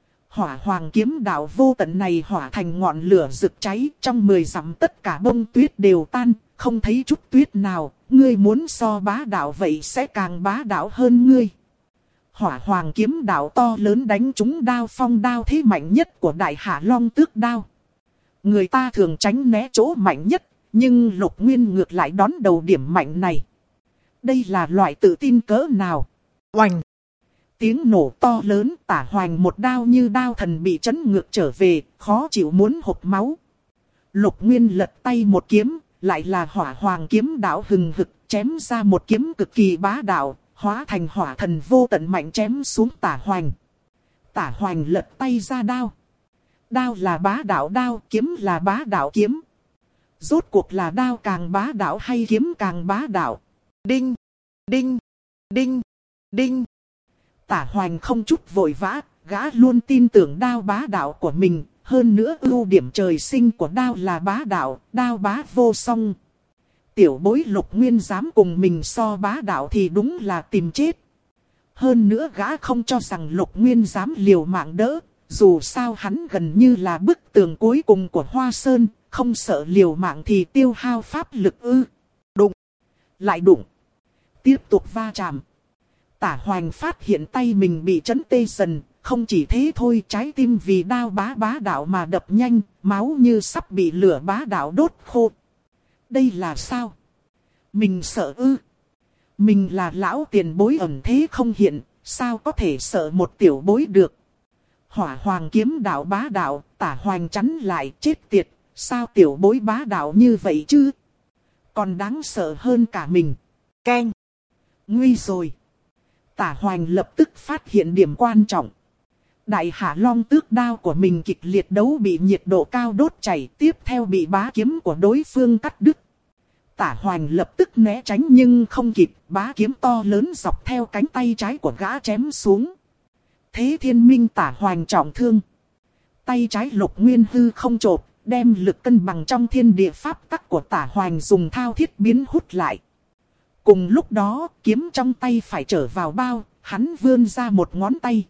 Hỏa hoàng kiếm đạo vô tận này hỏa thành ngọn lửa rực cháy, trong 10 dặm tất cả bông tuyết đều tan, không thấy chút tuyết nào, ngươi muốn so bá đạo vậy sẽ càng bá đạo hơn ngươi. Hỏa hoàng kiếm đạo to lớn đánh trúng đao phong đao thế mạnh nhất của đại hạ long tước đao. Người ta thường tránh né chỗ mạnh nhất, nhưng Lục Nguyên ngược lại đón đầu điểm mạnh này. Đây là loại tự tin cỡ nào? Oành! Tiếng nổ to lớn, Tả Hoành một đao như đao thần bị chấn ngược trở về, khó chịu muốn hộc máu. Lục Nguyên lật tay một kiếm, lại là hỏa hoàng kiếm đạo hừng hực, chém ra một kiếm cực kỳ bá đạo, hóa thành hỏa thần vô tận mạnh chém xuống Tả Hoành. Tả Hoành lật tay ra đao. Đao là bá đạo đao, kiếm là bá đạo kiếm. Rốt cuộc là đao càng bá đạo hay kiếm càng bá đạo? Đinh! Đinh! Đinh! Đinh! Tả Hoành không chút vội vã, gã luôn tin tưởng đao bá đạo của mình. Hơn nữa ưu điểm trời sinh của đao là bá đạo, đao bá vô song. Tiểu bối Lục Nguyên dám cùng mình so bá đạo thì đúng là tìm chết. Hơn nữa gã không cho rằng Lục Nguyên dám liều mạng đỡ. Dù sao hắn gần như là bức tường cuối cùng của Hoa Sơn, không sợ liều mạng thì tiêu hao pháp lực ư. Đụng, lại đụng, tiếp tục va chạm. Tả Hoành phát hiện tay mình bị chấn tê dần, không chỉ thế thôi, trái tim vì đao bá đạo mà đập nhanh, máu như sắp bị lửa bá đạo đốt khô. Đây là sao? Mình sợ ư? Mình là lão tiền bối ẩn thế không hiện, sao có thể sợ một tiểu bối được? Hỏa hoàng kiếm đạo bá đạo, Tả Hoành chắn lại, chết tiệt, sao tiểu bối bá đạo như vậy chứ? Còn đáng sợ hơn cả mình. Keng! Nguy rồi! Tả Hoành lập tức phát hiện điểm quan trọng. Đại hạ long tước đao của mình kịch liệt đấu bị nhiệt độ cao đốt chảy, tiếp theo bị bá kiếm của đối phương cắt đứt. Tả Hoành lập tức né tránh nhưng không kịp, bá kiếm to lớn dọc theo cánh tay trái của gã chém xuống. Thế Thiên Minh Tả Hoành trọng thương. Tay trái Lục Nguyên hư không chộp, đem lực cân bằng trong thiên địa pháp tắc của Tả Hoành dùng thao thiết biến hút lại. Cùng lúc đó, kiếm trong tay phải trở vào bao, hắn vươn ra một ngón tay.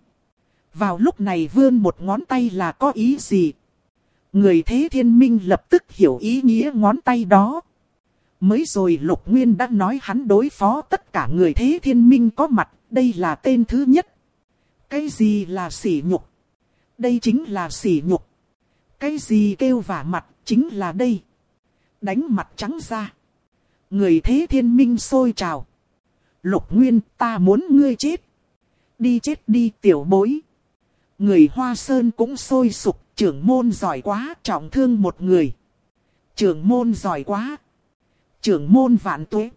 Vào lúc này vươn một ngón tay là có ý gì? Người Thế Thiên Minh lập tức hiểu ý nghĩa ngón tay đó. Mới rồi Lục Nguyên đã nói hắn đối phó tất cả người Thế Thiên Minh có mặt, đây là tên thứ nhất. Cái gì là sỉ nhục? Đây chính là sỉ nhục. Cái gì kêu vả mặt, chính là đây. Đánh mặt trắng ra. Người Thế Thiên Minh sôi trào. Lục Nguyên, ta muốn ngươi chết. Đi chết đi tiểu bối. Người Hoa Sơn cũng sôi sục, trưởng môn giỏi quá, trọng thương một người. Trưởng môn giỏi quá. Trưởng môn vạn tuế.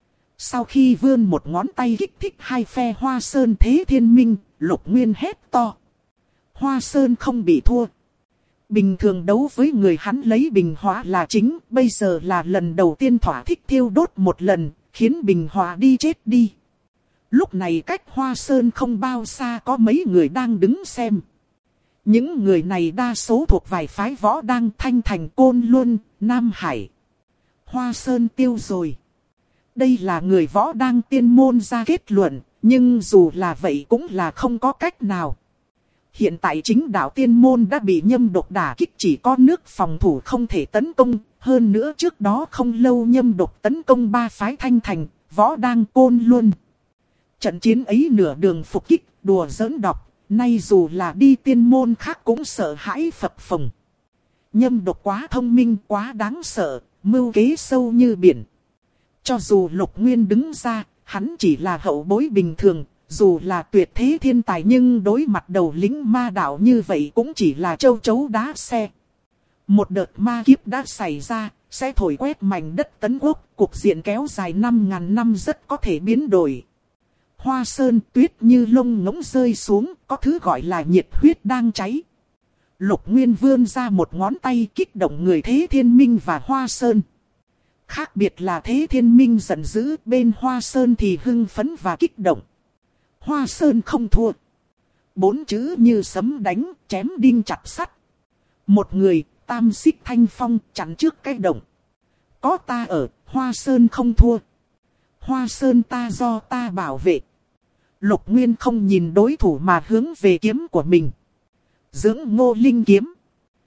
Sau khi vươn một ngón tay kích thích hai phe Hoa Sơn Thế Thiên Minh, Lục Nguyên hét to. Hoa Sơn không bị thua. Bình thường đấu với người hắn lấy bình hỏa là chính, bây giờ là lần đầu tiên thỏa thích thiêu đốt một lần, khiến bình hỏa đi chết đi. Lúc này cách Hoa Sơn không bao xa có mấy người đang đứng xem. Những người này đa số thuộc vài phái võ đang Thanh Thành, Côn Luân, Nam Hải. Hoa Sơn tiêu rồi. Đây là người võ đang tiên môn ra kết luận, nhưng dù là vậy cũng là không có cách nào. Hiện tại chính đạo tiên môn đã bị nhâm độc đả kích, chỉ có nước phòng thủ không thể tấn công. Hơn nữa trước đó không lâu nhâm độc tấn công ba phái Thanh Thành, võ đang, Côn Luân. Trận chiến ấy nửa đường phục kích, đùa giỡn đọc, nay dù là đi tiên môn khác cũng sợ hãi phập phồng. Nhâm độc quá thông minh, quá đáng sợ, mưu kế sâu như biển. Cho dù Lục Nguyên đứng ra, hắn chỉ là hậu bối bình thường, dù là tuyệt thế thiên tài nhưng đối mặt đầu lính ma đạo như vậy cũng chỉ là châu chấu đá xe. Một đợt ma kiếp đã xảy ra, sẽ thổi quét mảnh đất Tấn Quốc, cục diện kéo dài 5.000 năm rất có thể biến đổi. Hoa Sơn tuyết như lông ngỗng rơi xuống, có thứ gọi là nhiệt huyết đang cháy. Lục Nguyên vươn ra một ngón tay kích động người Thế Thiên Minh và Hoa Sơn. Khác biệt là Thế Thiên Minh giận dữ, bên Hoa Sơn thì hưng phấn và kích động. Hoa Sơn không thua. 4 chữ như sấm đánh, chém đinh chặt sắt. Một người, Tam Xích Thanh Phong chặn trước cái động. Có ta ở, Hoa Sơn không thua. Hoa Sơn ta do ta bảo vệ. Lục Nguyên không nhìn đối thủ mà hướng về kiếm của mình. Dưỡng Ngô Linh kiếm.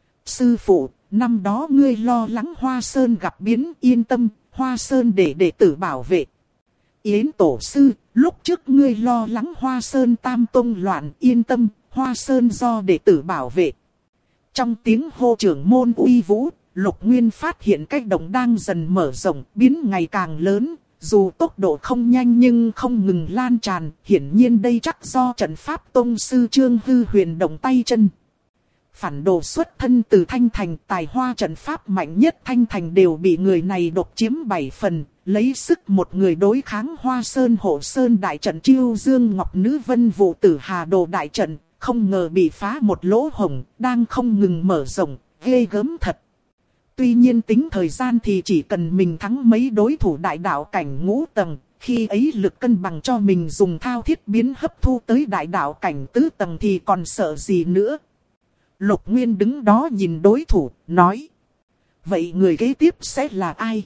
Sư phụ, năm đó ngươi lo lắng Hoa Sơn gặp biến, yên tâm, Hoa Sơn để đệ tử bảo vệ. Yến tổ sư, lúc trước ngươi lo lắng Hoa Sơn tam tông loạn, yên tâm, Hoa Sơn do đệ tử bảo vệ. Trong tiếng hô trưởng môn uy vũ, Lục Nguyên phát hiện cách động đang dần mở rộng, biến ngày càng lớn. Dù tốc độ không nhanh nhưng không ngừng lan tràn, hiển nhiên đây chắc do trận pháp tông sư Trương Hư Huyền động tay chân. Phản đồ xuất thân từ Thanh Thành, tài hoa trận pháp mạnh nhất Thanh Thành đều bị người này độc chiếm 7 phần, lấy sức một người đối kháng Hoa Sơn Hộ Sơn đại trận Chiêu Dương Ngọc Nữ Vân Vụ Tử Hà Đồ đại trận, không ngờ bị phá một lỗ hổng, đang không ngừng mở rộng, ghê gớm thật. Tuy nhiên tính thời gian thì chỉ cần mình thắng mấy đối thủ đại đạo cảnh ngũ tầng, khi ấy lực cân bằng cho mình dùng thao thiết biến hấp thu tới đại đạo cảnh tứ tầng thì còn sợ gì nữa. Lục Nguyên đứng đó nhìn đối thủ, nói. Vậy người kế tiếp sẽ là ai?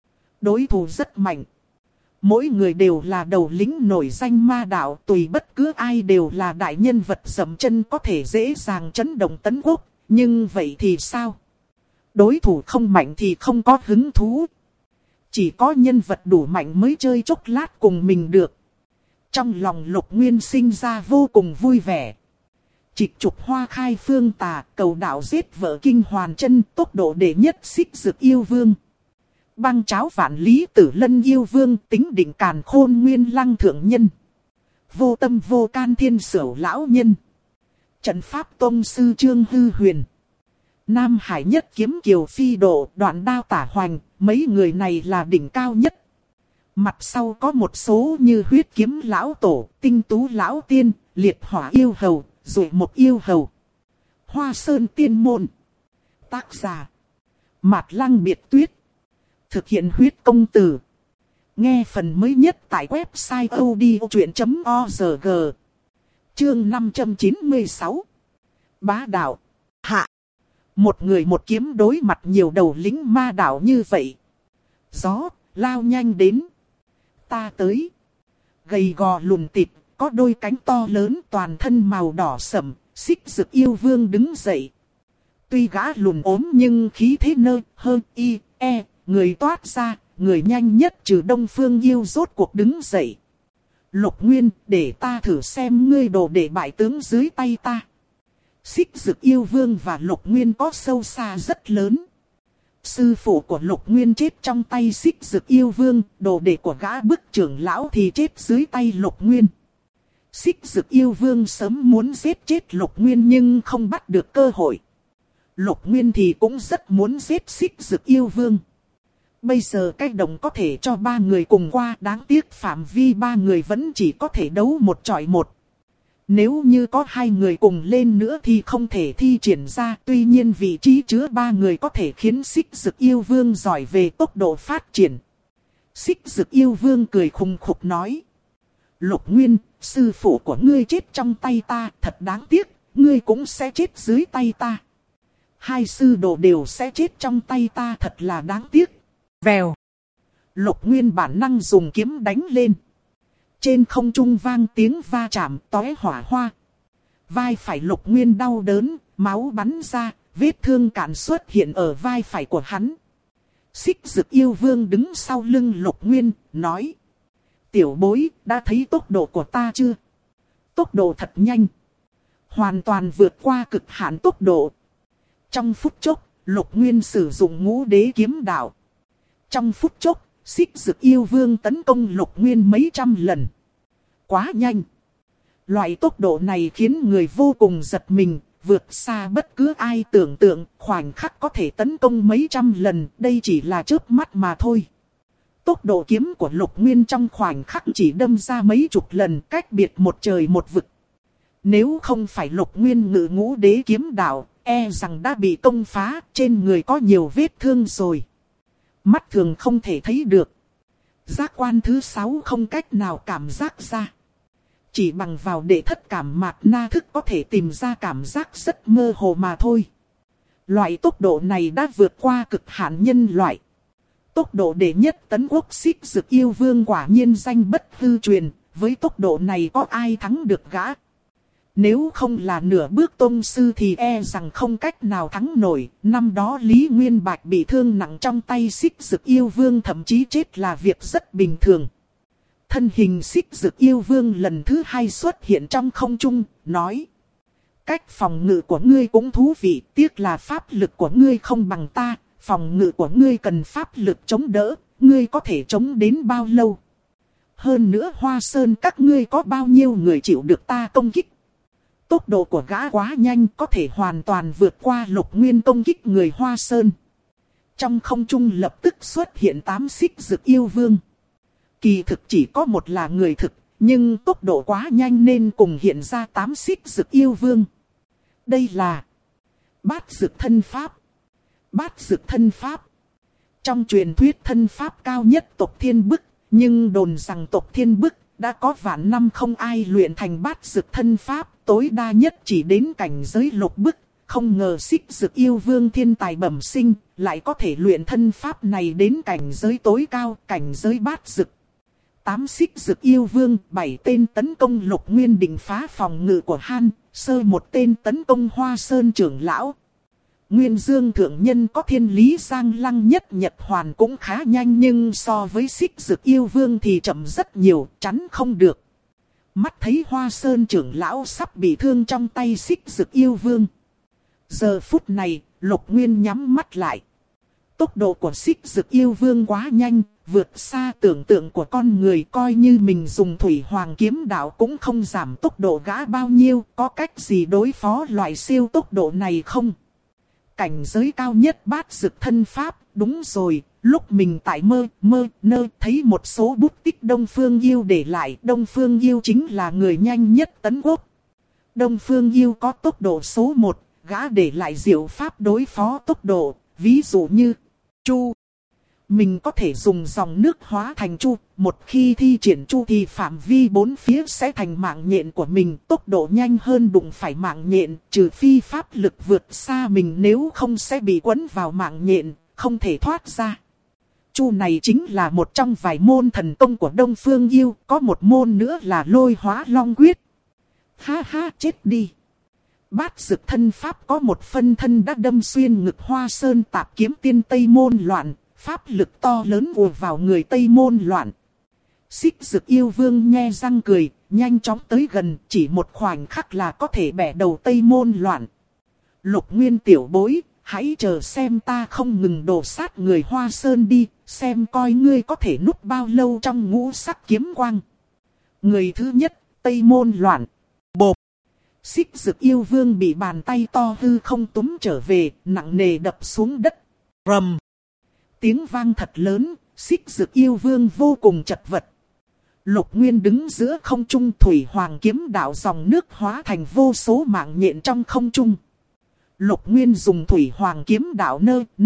Đối thủ rất mạnh. Mỗi người đều là đầu lĩnh nổi danh ma đạo, tùy bất cứ ai đều là đại nhân vật dậm chân có thể dễ dàng chấn động tấn quốc. Nhưng vậy thì sao? Đối thủ không mạnh thì không có hứng thú. Chỉ có nhân vật đủ mạnh mới chơi chốc lát cùng mình được. Trong lòng Lục Nguyên sinh ra vô cùng vui vẻ. Trịch trục hoa khai phương tà, cầu đạo giết vợ kinh hoàn chân, tốc độ đệ nhất xích dược yêu vương. Băng cháo vạn lý tử lân yêu vương, tính định càn khôn nguyên lăng thượng nhân. Vô tâm vô can thiên sửu lão nhân. Trận pháp tông sư Trương Hư Huyền. Nam Hải nhất kiếm kiều phi độ, đoạn đao tả hoành, mấy người này là đỉnh cao nhất. Mặt sau có một số như huyết kiếm lão tổ, tinh tú lão tiên, liệt hỏa yêu hầu, rồi một yêu hầu. Hoa Sơn tiên môn. Tác giả. Mạt Lăng Biệt Tuyết. Thực hiện huyết công từ. Nghe phần mới nhất tại website odchuyện.org. Chương 596. Bá đạo. Hạ. Một người một kiếm đối mặt nhiều đầu lính ma đạo như vậy. Gió, lao nhanh đến. Ta tới. Gầy gò lùn tịt, có đôi cánh to lớn toàn thân màu đỏ sẫm, xích dực yêu vương đứng dậy. Tuy gã lùn ốm nhưng khí thế nơ, hơn y, e, người toát ra, người nhanh nhất trừ Đông Phương yêu rốt cuộc đứng dậy. Lục Nguyên, để ta thử xem ngươi đồ để bại tướng dưới tay ta. Xích dực yêu vương và Lục Nguyên có sâu xa rất lớn. Sư phụ của Lục Nguyên chết trong tay xích dực yêu vương, đồ đệ của gã bức trưởng lão thì chết dưới tay Lục Nguyên. Xích dực yêu vương sớm muốn giết chết Lục Nguyên nhưng không bắt được cơ hội. Lục Nguyên thì cũng rất muốn giết xích dực yêu vương. Bây giờ cách đồng có thể cho 3 người cùng qua, đáng tiếc phạm vi 3 người vẫn chỉ có thể đấu một chọi một. Nếu như có 2 người cùng lên nữa thì không thể thi triển ra. Tuy nhiên vị trí chứa 3 người có thể khiến xích dực yêu vương giỏi về tốc độ phát triển. Xích dực yêu vương cười khùng khục nói. Lục Nguyên, sư phụ của ngươi chết trong tay ta, thật đáng tiếc, ngươi cũng sẽ chết dưới tay ta. 2 sư đồ đều sẽ chết trong tay ta, thật là đáng tiếc. Vèo. Lục Nguyên bản năng dùng kiếm đánh lên. Trên không trung vang tiếng va chạm tóe hỏa hoa. Vai phải Lục Nguyên đau đớn, máu bắn ra, vết thương cạn xuất hiện ở vai phải của hắn. Xích dực yêu vương đứng sau lưng Lục Nguyên, nói. Tiểu bối, đã thấy tốc độ của ta chưa? Tốc độ thật nhanh. Hoàn toàn vượt qua cực hạn tốc độ. Trong phút chốc, Lục Nguyên sử dụng ngũ đế kiếm đạo. Trong phút chốc, xích dực yêu vương tấn công Lục Nguyên mấy trăm lần. Quá nhanh. Loại tốc độ này khiến người vô cùng giật mình, vượt xa bất cứ ai tưởng tượng, khoảnh khắc có thể tấn công mấy trăm lần, đây chỉ là chớp mắt mà thôi. Tốc độ kiếm của Lục Nguyên trong khoảnh khắc chỉ đâm ra mấy chục lần, cách biệt một trời một vực. Nếu không phải Lục Nguyên ngự ngũ đế kiếm đạo, e rằng đã bị công phá, trên người có nhiều vết thương rồi. Mắt thường không thể thấy được. Giác quan thứ 6 không cách nào cảm giác ra. Chỉ bằng vào đệ thất cảm mạt na thức có thể tìm ra cảm giác rất mơ hồ mà thôi. Loại tốc độ này đã vượt qua cực hạn nhân loại. Tốc độ đệ nhất tấn quốc xích dực yêu vương quả nhiên danh bất hư truyền, với tốc độ này có ai thắng được gã. Nếu không là nửa bước tông sư thì e rằng không cách nào thắng nổi. Năm đó Lý Nguyên Bạch bị thương nặng trong tay xích dực yêu vương, thậm chí chết là việc rất bình thường. Thân hình xích dực yêu vương lần thứ hai xuất hiện trong không trung, nói: cách phòng ngự của ngươi cũng thú vị, tiếc là pháp lực của ngươi không bằng ta. Phòng ngự của ngươi cần pháp lực chống đỡ, ngươi có thể chống đến bao lâu? Hơn nữa Hoa Sơn các ngươi có bao nhiêu người chịu được ta công kích? Tốc độ của gã quá nhanh, có thể hoàn toàn vượt qua Lục Nguyên công kích người Hoa Sơn. Trong không trung lập tức xuất hiện 8 xích dực yêu vương. Kỳ thực chỉ có một là người thực, nhưng tốc độ quá nhanh nên cùng hiện ra 8 xích dực yêu vương. Đây là Bát Dực Thân Pháp. Bát Dực Thân Pháp. Trong truyền thuyết thân pháp cao nhất tộc Thiên Bức, nhưng đồn rằng tộc Thiên Bức đã có vạn năm không ai luyện thành Bát Dực Thân Pháp, tối đa nhất chỉ đến cảnh giới Lục Bức. Không ngờ xích dực yêu vương thiên tài bẩm sinh, lại có thể luyện thân pháp này đến cảnh giới tối cao, cảnh giới Bát Dực. 8 xích dực yêu vương, 7 tên tấn công Lục Nguyên định phá phòng ngự của Han Sơ, 1 tên tấn công Hoa Sơn trưởng lão. Nguyên Dương thượng nhân có thiên lý giang lăng nhất nhật hoàn cũng khá nhanh, nhưng so với xích dực yêu vương thì chậm rất nhiều, chắn không được. Mắt thấy Hoa Sơn trưởng lão sắp bị thương trong tay xích dực yêu vương. Giờ phút này, Lục Nguyên nhắm mắt lại. Tốc độ của xích dực yêu vương quá nhanh, vượt xa tưởng tượng của con người, coi như mình dùng thủy hoàng kiếm đạo cũng không giảm tốc độ gã bao nhiêu, có cách gì đối phó loại siêu tốc độ này không? Cảnh giới cao nhất Bát Dực Thân Pháp, đúng rồi, lúc mình tại nơ thấy một số bút tích Đông Phương Yêu để lại. Đông Phương Yêu chính là người nhanh nhất tấn quốc. Đông Phương Yêu có tốc độ số 1, gã để lại diệu pháp đối phó tốc độ, ví dụ như Chu. Mình có thể dùng dòng nước hóa thành Chu, một khi thi triển Chu thì phạm vi 4 phía sẽ thành mạng nhện của mình, tốc độ nhanh hơn đụng phải mạng nhện, trừ phi pháp lực vượt xa mình, nếu không sẽ bị quấn vào mạng nhện, không thể thoát ra. Chu này chính là một trong vài môn thần công của Đông Phương Yêu, có một môn nữa là Lôi Hóa Long Quyết. Ha ha, chết đi. Bát Dực Thân Pháp có một phân thân đã đâm xuyên ngực Hoa Sơn Tạp Kiếm Tiên Tây Môn Loạn, pháp lực to lớn ùa vào người Tây Môn Loạn. Xích dực yêu vương nhe răng cười, nhanh chóng tới gần, chỉ một khoảnh khắc là có thể bẻ đầu Tây Môn Loạn. Lục Nguyên tiểu bối, hãy chờ xem ta không ngừng đổ sát người Hoa Sơn đi, xem coi ngươi có thể núp bao lâu trong ngũ sắc kiếm quang. Người thứ nhất, Tây Môn Loạn. Bộp. Xích dực yêu vương bị bàn tay to hư không túm trở về, nặng nề đập xuống đất. Rầm. Tiếng vang thật lớn, xích dực yêu vương vô cùng chật vật. Lục Nguyên đứng giữa không trung, thủy hoàng kiếm đạo dòng nước hóa thành vô số mạng nhện trong không trung. Lục Nguyên dùng thủy hoàng kiếm đạo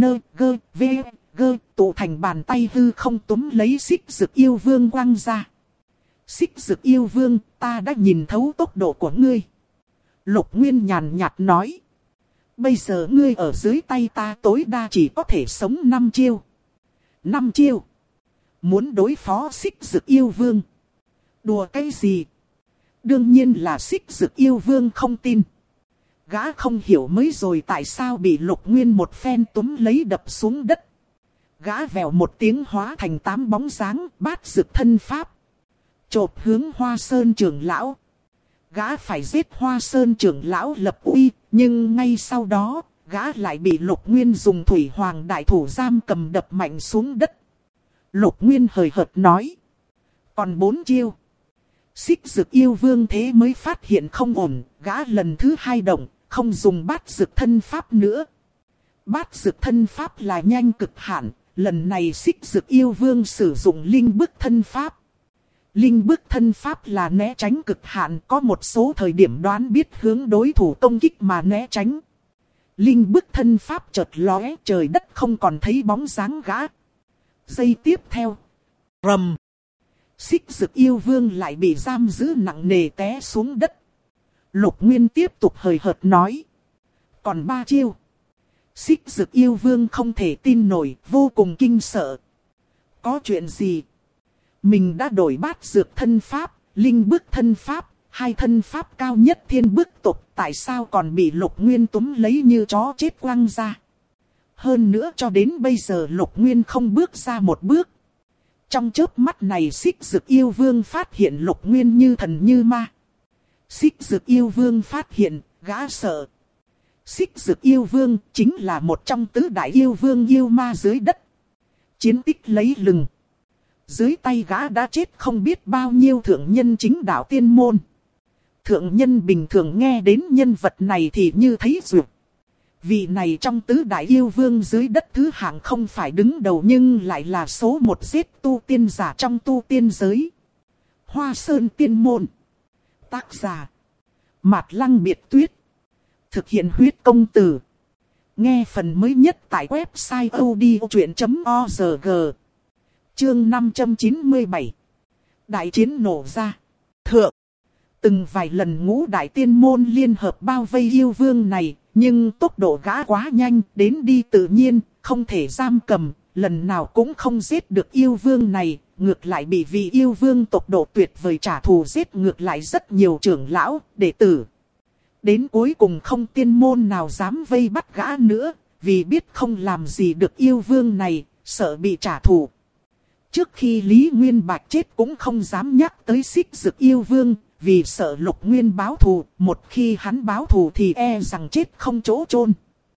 tụ thành bàn tay hư không túm lấy xích dực yêu vương quăng ra. Xích dực yêu vương, ta đã nhìn thấu tốc độ của ngươi. Lục Nguyên nhàn nhạt nói. Bây giờ ngươi ở dưới tay ta tối đa chỉ có thể sống 5 chiêu. 5 chiêu. Muốn đối phó xích dực yêu vương. Đùa cái gì? Đương nhiên là xích dực yêu vương không tin. Gã không hiểu mới rồi tại sao bị Lục Nguyên một phen túm lấy đập xuống đất. Gã vèo một tiếng hóa thành 8 bóng dáng, Bát Dực Thân Pháp. Chộp hướng Hoa Sơn trưởng lão. Gã phải giết Hoa Sơn trưởng lão lập uy, nhưng ngay sau đó, gã lại bị Lục Nguyên dùng thủy hoàng đại thủ giam cầm đập mạnh xuống đất. Lục Nguyên hời hợt nói. Còn 4 chiêu. Xích dực yêu vương thế mới phát hiện không ổn, gã lần thứ 2 động, không dùng Bát Dực Thân Pháp nữa. Bát Dực Thân Pháp là nhanh cực hạn, lần này xích dực yêu vương sử dụng Linh Bức Thân Pháp. Linh Bức Thân Pháp là né tránh cực hạn, có một số thời điểm đoán biết hướng đối thủ công kích mà né tránh. Linh Bức Thân Pháp chợt lóe, trời đất không còn thấy bóng dáng gã. Giây tiếp theo, rầm. Xích dực yêu vương lại bị giam giữ nặng nề té xuống đất. Lục Nguyên tiếp tục hời hợt nói. Còn 3 chiêu. Xích dực yêu vương không thể tin nổi, vô cùng kinh sợ. Có chuyện gì? Mình đã đổi bát dược thân pháp, linh bức thân pháp, hai thân pháp cao nhất thiên bức tục. Tại sao còn bị Lục Nguyên túm lấy như chó chết quăng ra? Hơn nữa cho đến bây giờ Lục Nguyên không bước ra một bước. Trong chớp mắt này Xích Dực Yêu Vương phát hiện Lục Nguyên như thần như ma. Xích Dực Yêu Vương phát hiện, gã sợ. Xích Dực Yêu Vương chính là một trong tứ đại yêu vương yêu ma dưới đất. Chiến tích lấy lừng. Dưới tay gã đã chết không biết bao nhiêu thượng nhân chính đạo tiên môn. Thượng nhân bình thường nghe đến nhân vật này thì như thấy ruột. Vị này trong tứ đại yêu vương dưới đất thứ hạng không phải đứng đầu nhưng lại là số một giết tu tiên giả trong tu tiên giới. Hoa Sơn Tiên Môn. Tác giả Mạt Lăng Biệt Tuyết. Thực hiện huyết công từ. Nghe phần mới nhất tại website odchuyện.org. Chương 597. Đại chiến nổ ra. Thượng. Từng vài lần ngũ đại tiên môn liên hợp bao vây yêu vương này. Nhưng tốc độ gã quá nhanh, đến đi tự nhiên, không thể giam cầm, lần nào cũng không giết được yêu vương này, ngược lại bị vị yêu vương tốc độ tuyệt vời trả thù giết ngược lại rất nhiều trưởng lão, đệ tử. Đến cuối cùng không tiên môn nào dám vây bắt gã nữa, vì biết không làm gì được yêu vương này, sợ bị trả thù. Trước khi Lý Nguyên Bạch chết cũng không dám nhắc tới Xích Dực Yêu Vương. Vì sợ Lục Nguyên báo thù, một khi hắn báo thù thì e rằng chết không chỗ chôn.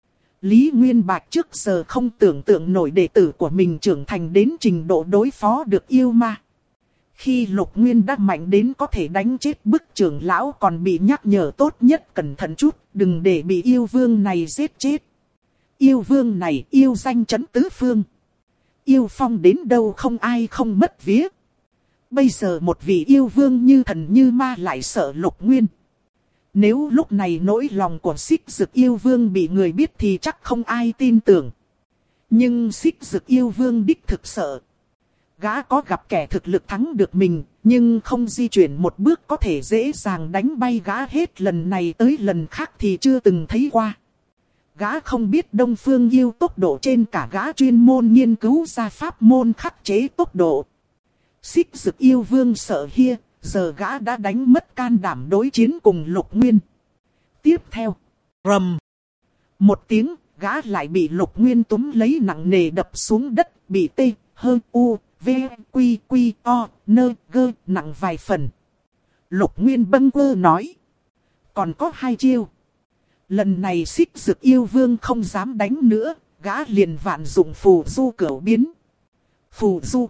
Lý Nguyên Bạch trước giờ không tưởng tượng nổi đệ tử của mình trưởng thành đến trình độ đối phó được yêu ma. Khi Lục Nguyên đã mạnh đến có thể đánh chết bức trưởng lão còn bị nhắc nhở tốt nhất cẩn thận chút, đừng để bị yêu vương này giết chết. Yêu vương này yêu danh chấn tứ phương. Yêu phong đến đâu không ai không mất vía. Bây giờ một vị yêu vương như thần như ma lại sợ Lục Nguyên. Nếu lúc này nỗi lòng của Xích Dực Yêu Vương bị người biết thì chắc không ai tin tưởng. Nhưng Xích Dực Yêu Vương đích thực sợ. Gã có gặp kẻ thực lực thắng được mình, nhưng không di chuyển một bước có thể dễ dàng đánh bay gã hết lần này tới lần khác thì chưa từng thấy qua. Gã không biết Đông Phương yêu tốc độ trên cả gã chuyên môn nghiên cứu ra pháp môn khắc chế tốc độ. Xích Dực Yêu Vương sợ hia, giờ gã đã đánh mất can đảm đối chiến cùng Lục Nguyên. Tiếp theo, rầm. Một tiếng, gã lại bị Lục Nguyên túm lấy nặng nề đập xuống đất, bị tê, hơ, u, v, quy, quy, o, nơ, gơ, nặng vài phần. Lục Nguyên bâng quơ nói. Còn có hai chiêu. Lần này Xích Dực Yêu Vương không dám đánh nữa, gã liền vạn dụng phù du cửu biến. Phù du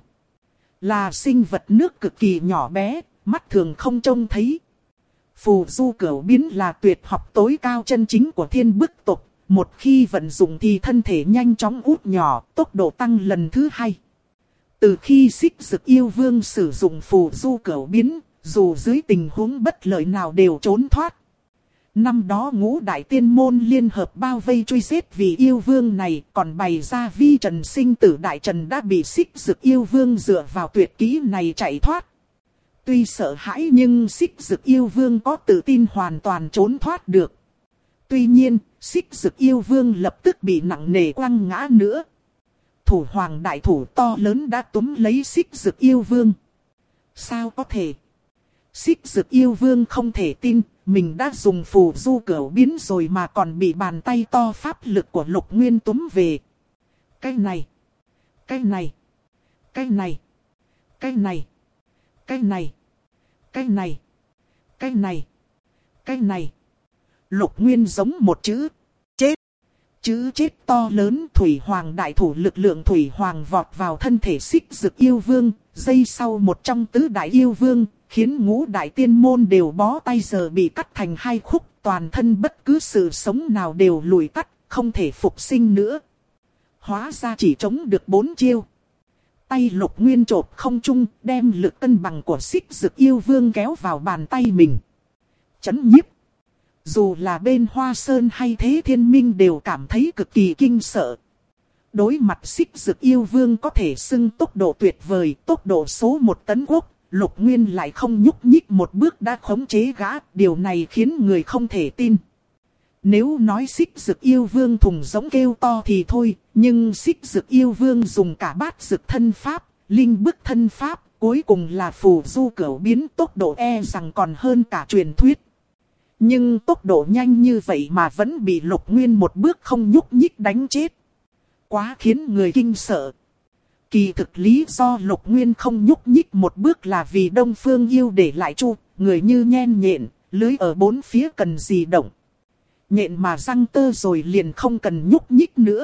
là sinh vật nước cực kỳ nhỏ bé, mắt thường không trông thấy. Phù du cửu biến là tuyệt học tối cao chân chính của thiên bức tộc. Một khi vận dụng thì thân thể nhanh chóng út nhỏ, tốc độ tăng lần thứ hai. Từ khi Xích Dực Yêu Vương sử dụng phù du cửu biến, dù dưới tình huống bất lợi nào đều trốn thoát. Năm đó ngũ đại tiên môn liên hợp bao vây truy giết vì yêu vương này, còn bày ra vi trần sinh tử đại trần đã bị Xích Dực Yêu Vương dựa vào tuyệt kỹ này chạy thoát. Tuy sợ hãi nhưng Xích Dực Yêu Vương có tự tin hoàn toàn trốn thoát được. Tuy nhiên, Xích Dực Yêu Vương lập tức bị nặng nề quăng ngã nữa. Thủ hoàng đại thủ to lớn đã túm lấy Xích Dực Yêu Vương. Sao có thể? Xích Dực Yêu Vương không thể tin, mình đã dùng phù du cửu biến rồi mà còn bị bàn tay to pháp lực của Lục Nguyên túm về. Cái này, cái này, cái này, cái này, cái này, cái này, cái này, cái này. Lục Nguyên giống một chữ chết. Chữ chết to lớn thủy hoàng đại thủ lực lượng thủy hoàng vọt vào thân thể Xích Dực Yêu Vương, giây sau một trong tứ đại yêu vương, khiến ngũ đại tiên môn đều bó tay giờ bị cắt thành hai khúc, toàn thân bất cứ sự sống nào đều lùi tắt, không thể phục sinh nữa. Hóa ra chỉ chống được 4 chiêu. Tay Lục Nguyên chộp không trung, đem lực cân bằng của Xích Dực Yêu Vương kéo vào bàn tay mình. Chấn nhiếp. Dù là bên Hoa Sơn hay Thế Thiên Minh đều cảm thấy cực kỳ kinh sợ. Đối mặt Xích Dực Yêu Vương có thể xưng tốc độ tuyệt vời, tốc độ số 1 tấn quốc, Lục Nguyên lại không nhúc nhích một bước đã khống chế gã, điều này khiến người không thể tin. Nếu nói Xích Dực Yêu Vương thùng giống kêu to thì thôi, nhưng Xích Dực Yêu Vương dùng cả bát dực thân pháp, Linh bức thân pháp, cuối cùng là phù du cửu biến, tốc độ e rằng còn hơn cả truyền thuyết. Nhưng tốc độ nhanh như vậy mà vẫn bị Lục Nguyên một bước không nhúc nhích đánh chết. Quá khiến người kinh sợ. Kỳ thực lý do Lục Nguyên không nhúc nhích một bước là vì Đông Phương Yêu để lại chu, người như nhen nhện, lưới ở bốn phía cần gì động. Nhện mà răng tơ rồi liền không cần nhúc nhích nữa.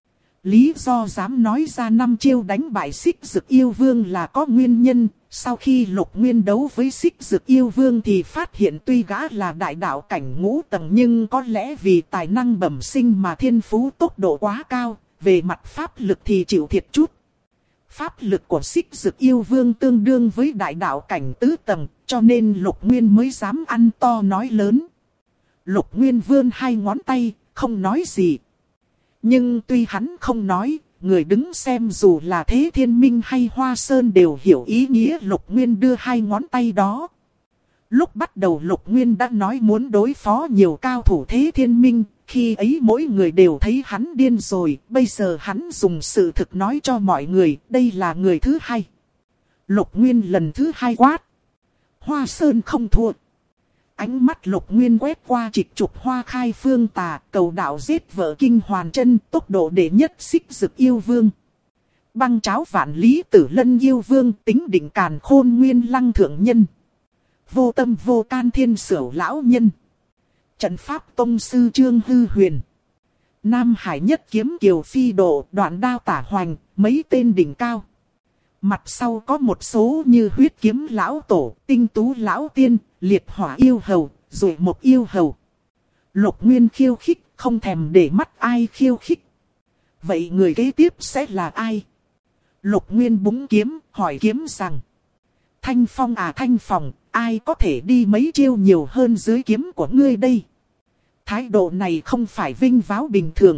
Lý do dám nói ra 5 chiêu đánh bại Xích Dực Yêu Vương là có nguyên nhân. Sau khi Lục Nguyên đấu với Xích Dực Yêu Vương thì phát hiện tuy gã là đại đạo cảnh ngũ tầng, nhưng có lẽ vì tài năng bẩm sinh mà thiên phú tốc độ quá cao, về mặt pháp lực thì chịu thiệt chút. Pháp lực của Xích Dực Yêu Vương tương đương với đại đạo cảnh tứ tầng, cho nên Lục Nguyên mới dám ăn to nói lớn. Lục Nguyên vươn 2 ngón tay, không nói gì. Nhưng tuy hắn không nói, người đứng xem dù là Thế Thiên Minh hay Hoa Sơn đều hiểu ý nghĩa Lục Nguyên đưa 2 ngón tay đó. Lúc bắt đầu Lục Nguyên đã nói muốn đối phó nhiều cao thủ Thế Thiên Minh, khi ấy mỗi người đều thấy hắn điên rồi, bây giờ hắn dùng sự thực nói cho mọi người, đây là người thứ 2. Lục Nguyên lần thứ 2 quát. Hoa Sơn không thua. Ánh mắt Lục Nguyên quét qua trịch trục Hoa Khai Phương Tà, cầu đạo giết vợ Kinh Hoàn Chân, tốc độ đệ nhất Xích Dực Yêu Vương. Băng cháo vạn lý Tử Lân Yêu Vương, tính định càn khôn nguyên lăng thượng nhân. Vô tâm vô can thiên sửu lão nhân. Trận pháp tông sư Trương Hư Huyền. Nam Hải nhất kiếm kiều phi độ, đoạn đao tả hoành, mấy tên đỉnh cao. Mặt sau có một số như huyết kiếm lão tổ, tinh tú lão tiên, liệt hỏa yêu hầu, rồi một yêu hầu. Lục Nguyên khiêu khích, không thèm để mắt ai khiêu khích. Vậy người kế tiếp sẽ là ai? Lục Nguyên búng kiếm, hỏi kiếm rằng. Thanh Phong à Thanh Phong, ai có thể đi mấy chiêu nhiều hơn dưới kiếm của ngươi đây? Thái độ này không phải vinh váo bình thường.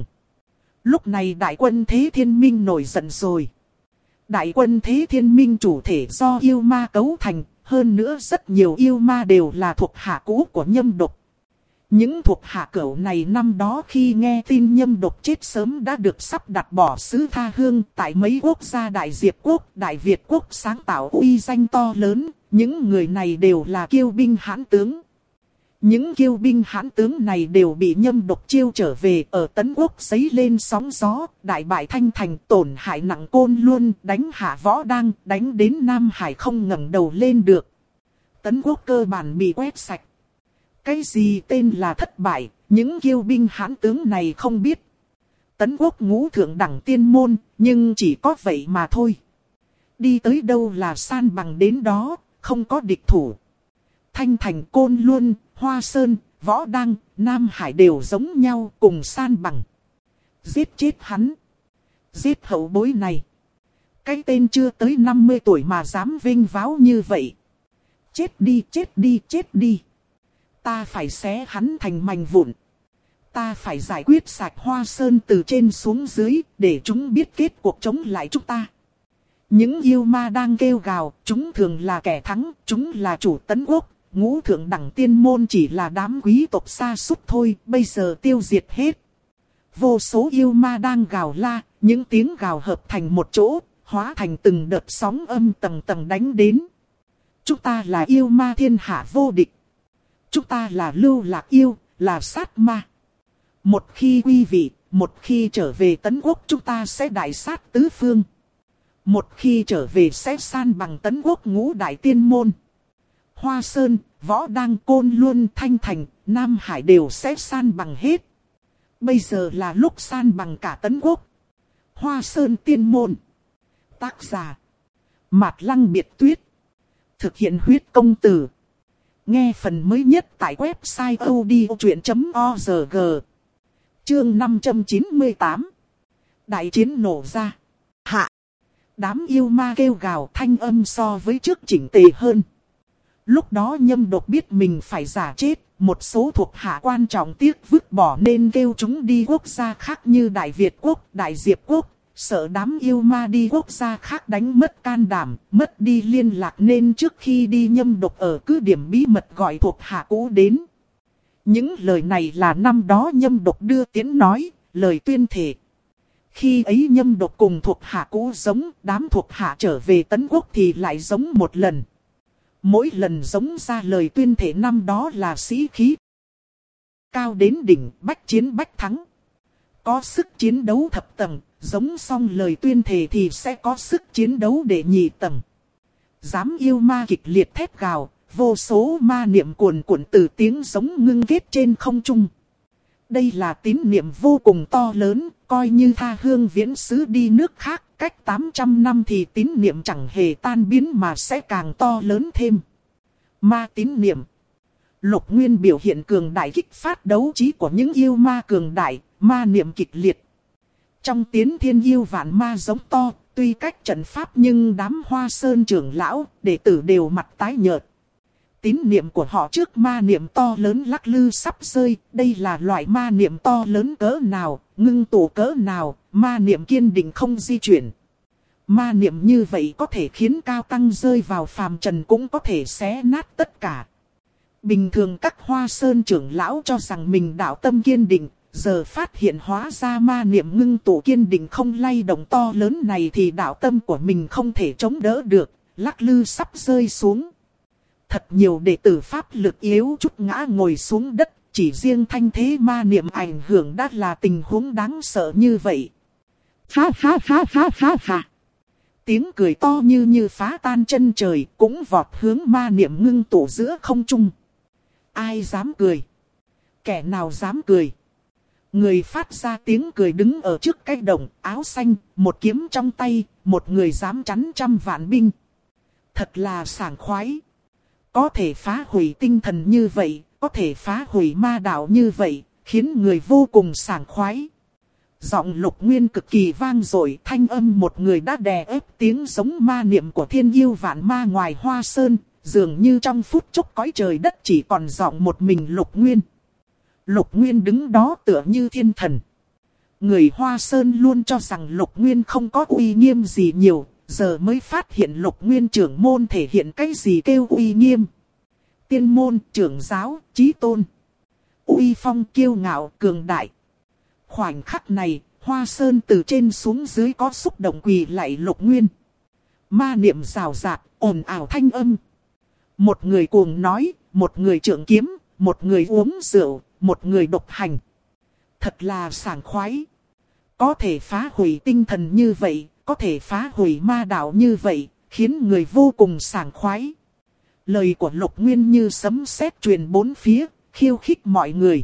Lúc này đại quân Thế Thiên Minh nổi giận rồi. Đại quân Thế Thiên Minh chủ thể do yêu ma cấu thành, hơn nữa rất nhiều yêu ma đều là thuộc hạ cũ của Nhâm Độc. Những thuộc hạ cẩu này năm đó khi nghe tin Nhâm Độc chết sớm đã được sắp đặt bỏ xứ tha hương tại mấy quốc gia Đại Diệp Quốc, Đại Việt Quốc sáng tạo uy danh to lớn, những người này đều là kiêu binh hãn tướng. Những kiêu binh hãn tướng này đều bị Nhâm Độc chiêu trở về, ở Tấn Quốc giấy lên sóng gió, đại bại Thanh Thành, tổn hại nặng Côn Luân, đánh hạ Võ Đăng, đánh đến Nam Hải không ngẩng đầu lên được. Tấn Quốc cơ bản bị quét sạch. Cái gì tên là thất bại, những kiêu binh hãn tướng này không biết. Tấn Quốc ngũ thượng đẳng tiên môn, nhưng chỉ có vậy mà thôi. Đi tới đâu là san bằng đến đó, không có địch thủ. Thanh Thành, Côn Luân, Hoa Sơn, Võ Đăng, Nam Hải đều giống nhau, cùng san bằng. Giết chết hắn. Giết hậu bối này. Cái tên chưa tới 50 tuổi mà dám vinh váo như vậy. Chết đi, chết đi, chết đi. Ta phải xé hắn thành mảnh vụn. Ta phải giải quyết sạch Hoa Sơn từ trên xuống dưới, để chúng biết kết cuộc chống lại chúng ta. Những yêu ma đang kêu gào, chúng thường là kẻ thắng, chúng là chủ Tấn Quốc. Ngũ thượng đẳng tiên môn chỉ là đám quý tộc sa sút thôi, bây giờ tiêu diệt hết. Vô số yêu ma đang gào la, những tiếng gào hợp thành một chỗ, hóa thành từng đợt sóng âm tầng tầng đánh đến. Chúng ta là yêu ma thiên hạ vô địch. Chúng ta là lưu lạc yêu, là sát ma. Một khi quy vị, một khi trở về Tấn Quốc chúng ta sẽ đại sát tứ phương. Một khi trở về sẽ san bằng Tấn Quốc ngũ đại tiên môn. Hoa Sơn, Võ Đăng, Côn Luân, Thanh Thành, Nam Hải đều sẽ san bằng hết. Bây giờ là lúc san bằng cả Tấn Quốc. Hoa Sơn tiên môn. Tác giả. Mạt Lăng Biệt Tuyết. Thực hiện huyết công từ. Nghe phần mới nhất tại website odchuyện.org. Chương 598. Đại chiến nổ ra. Hạ. Đám yêu ma kêu gào, thanh âm so với trước chỉnh tề hơn. Lúc đó Nhâm Độc biết mình phải giả chết, một số thuộc hạ quan trọng tiếc vứt bỏ nên kêu chúng đi quốc gia khác như Đại Việt Quốc, Đại Diệp Quốc. Sợ đám yêu ma đi quốc gia khác đánh mất can đảm, mất đi liên lạc nên trước khi đi Nhâm Độc ở cứ điểm bí mật gọi thuộc hạ cũ đến. Những lời này là năm đó Nhâm Độc đưa tiến nói, lời tuyên thệ. Khi ấy Nhâm Độc cùng thuộc hạ cũ giống, đám thuộc hạ trở về Tấn Quốc thì lại giống một lần. Mỗi lần giống ra lời tuyên thể năm đó là sĩ khí cao đến đỉnh, bách chiến bách thắng. Có sức chiến đấu thập tầng, giống xong lời tuyên thể thì sẽ có sức chiến đấu để nhị tầng. Dám yêu ma kịch liệt thét gào, vô số ma niệm cuồn cuộn từ tiếng giống ngưng kết trên không trung. Đây là tín niệm vô cùng to lớn, coi như tha hương viễn xứ đi nước khác, cách 800 năm thì tín niệm chẳng hề tan biến mà sẽ càng to lớn thêm. Ma tín niệm. Lục Nguyên biểu hiện cường đại kích phát đấu trí của những yêu ma cường đại, ma niệm kịch liệt. Trong Tiến Thiên yêu vạn ma giống to, tuy cách trận pháp nhưng đám Hoa Sơn trưởng lão, đệ tử đều mặt tái nhợt. Tín niệm của họ trước ma niệm to lớn lắc lư sắp rơi, đây là loại ma niệm to lớn cỡ nào, ngưng tụ cỡ nào, ma niệm kiên định không di chuyển. Ma niệm như vậy có thể khiến cao tăng rơi vào phàm trần cũng có thể xé nát tất cả. Bình thường các Hoa Sơn trưởng lão cho rằng mình đạo tâm kiên định, giờ phát hiện hóa ra ma niệm ngưng tụ kiên định không lay động to lớn này thì đạo tâm của mình không thể chống đỡ được, lắc lư sắp rơi xuống. Thật nhiều đệ tử pháp lực yếu chút ngã ngồi xuống đất, chỉ riêng thanh thế ma niệm ảnh hưởng đã là tình huống đáng sợ như vậy. Ha ha ha ha ha ha. Tiếng cười to như phá tan chân trời, cũng vọt hướng ma niệm ngưng tụ giữa không trung. Ai dám cười? Kẻ nào dám cười? Người phát ra tiếng cười đứng ở trước cái đồng, áo xanh, một kiếm trong tay, một người dám chắn trăm vạn binh. Thật là sảng khoái. Có thể phá hủy tinh thần như vậy, có thể phá hủy ma đạo như vậy, khiến người vô cùng sảng khoái. Giọng Lục Nguyên cực kỳ vang dội, thanh âm một người đã đè ép tiếng giống ma niệm của thiên yêu vạn ma ngoài Hoa Sơn, dường như trong phút chốc cõi trời đất chỉ còn giọng một mình Lục Nguyên. Lục Nguyên đứng đó tựa như thiên thần. Người Hoa Sơn luôn cho rằng Lục Nguyên không có uy nghiêm gì nhiều, giờ mới phát hiện Lục Nguyên trưởng môn thể hiện cái gì kêu uy nghiêm. Tiên môn, trưởng giáo, chí tôn. Uy phong kiêu ngạo, cường đại. Khoảnh khắc này, Hoa Sơn từ trên xuống dưới có xúc động quỳ lạy Lục Nguyên. Ma niệm rào rạt, ồn ào thanh âm. Một người cuồng nói, một người trượng kiếm, một người uống rượu, một người độc hành. Thật là sảng khoái. Có thể phá hủy tinh thần như vậy, có thể phá hủy ma đạo như vậy, khiến người vô cùng sảng khoái. Lời của Lục Nguyên như sấm sét truyền bốn phía, khiêu khích mọi người.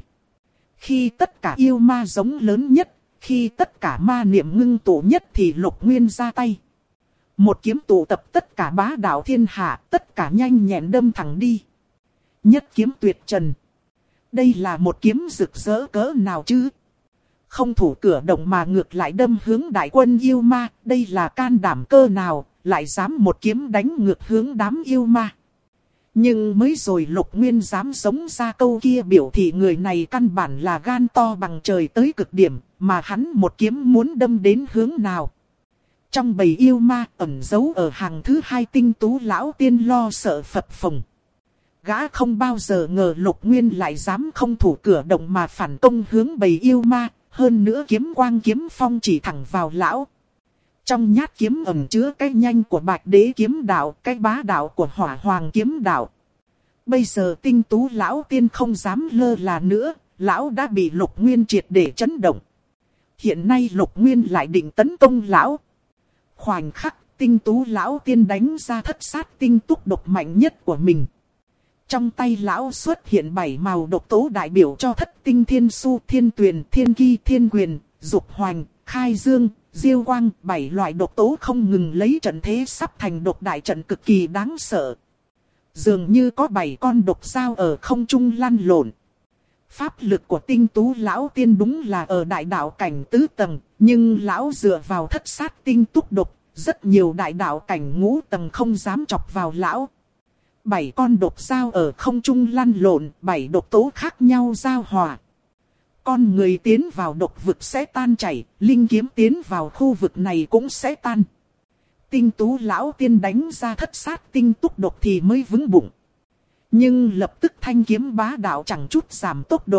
Khi tất cả yêu ma giống lớn nhất, khi tất cả ma niệm ngưng tụ nhất thì Lục Nguyên ra tay. Một kiếm tụ tập tất cả bá đạo thiên hạ, tất cả nhanh nhẹn đâm thẳng đi. Nhất kiếm tuyệt trần. Đây là một kiếm rực rỡ cỡ nào chứ? Không thủ cửa động mà ngược lại đâm hướng đại quân yêu ma, đây là can đảm cơ nào, lại dám một kiếm đánh ngược hướng đám yêu ma. Nhưng mới rồi Lục Nguyên dám giống ra câu kia biểu thị người này căn bản là gan to bằng trời tới cực điểm, mà hắn một kiếm muốn đâm đến hướng nào. Trong bầy yêu ma ẩn giấu ở hàng thứ hai Tinh Tú lão tiên lo sợ phập phồng. Gã không bao giờ ngờ Lục Nguyên lại dám không thủ cửa động mà phản công hướng bầy yêu ma, hơn nữa kiếm quang kiếm phong chỉ thẳng vào lão. Trong nhát kiếm ẩn chứa cái nhanh của Bạch Đế kiếm đạo, cái bá đạo của Hỏa Hoàng kiếm đạo. Bây giờ Tinh Tú lão tiên không dám lơ là nữa, lão đã bị Lục Nguyên triệt để chấn động. Hiện nay Lục Nguyên lại định tấn công lão. Khoảnh khắc Tinh Tú lão tiên đánh ra thất sát tinh túc độc mạnh nhất của mình. Trong tay lão xuất hiện 7 màu độc tố đại biểu cho thất tinh thiên su, thiên tuyền, thiên ki, thiên quyền, dục hoành, khai dương, diêu quang. 7 loại độc tố không ngừng lấy trận thế sắp thành độc đại trận cực kỳ đáng sợ. Dường như có 7 con độc dao ở không trung lăn lộn. Pháp lực của Tinh Tú lão tiên đúng là ở đại đạo cảnh tứ tầng, nhưng lão dựa vào thất sát tinh túc độc, rất nhiều đại đạo cảnh ngũ tầng không dám chọc vào lão. 7 con độc dao ở không trung lăn lộn, 7 độc tố khác nhau giao hòa. Con người tiến vào độc vực sẽ tan chảy, linh kiếm tiến vào khu vực này cũng sẽ tan. Tinh Tú lão tiên đánh ra thất sát tinh túc độc thì mới vững bụng. Nhưng lập tức thanh kiếm bá đạo chẳng chút giảm tốc độ,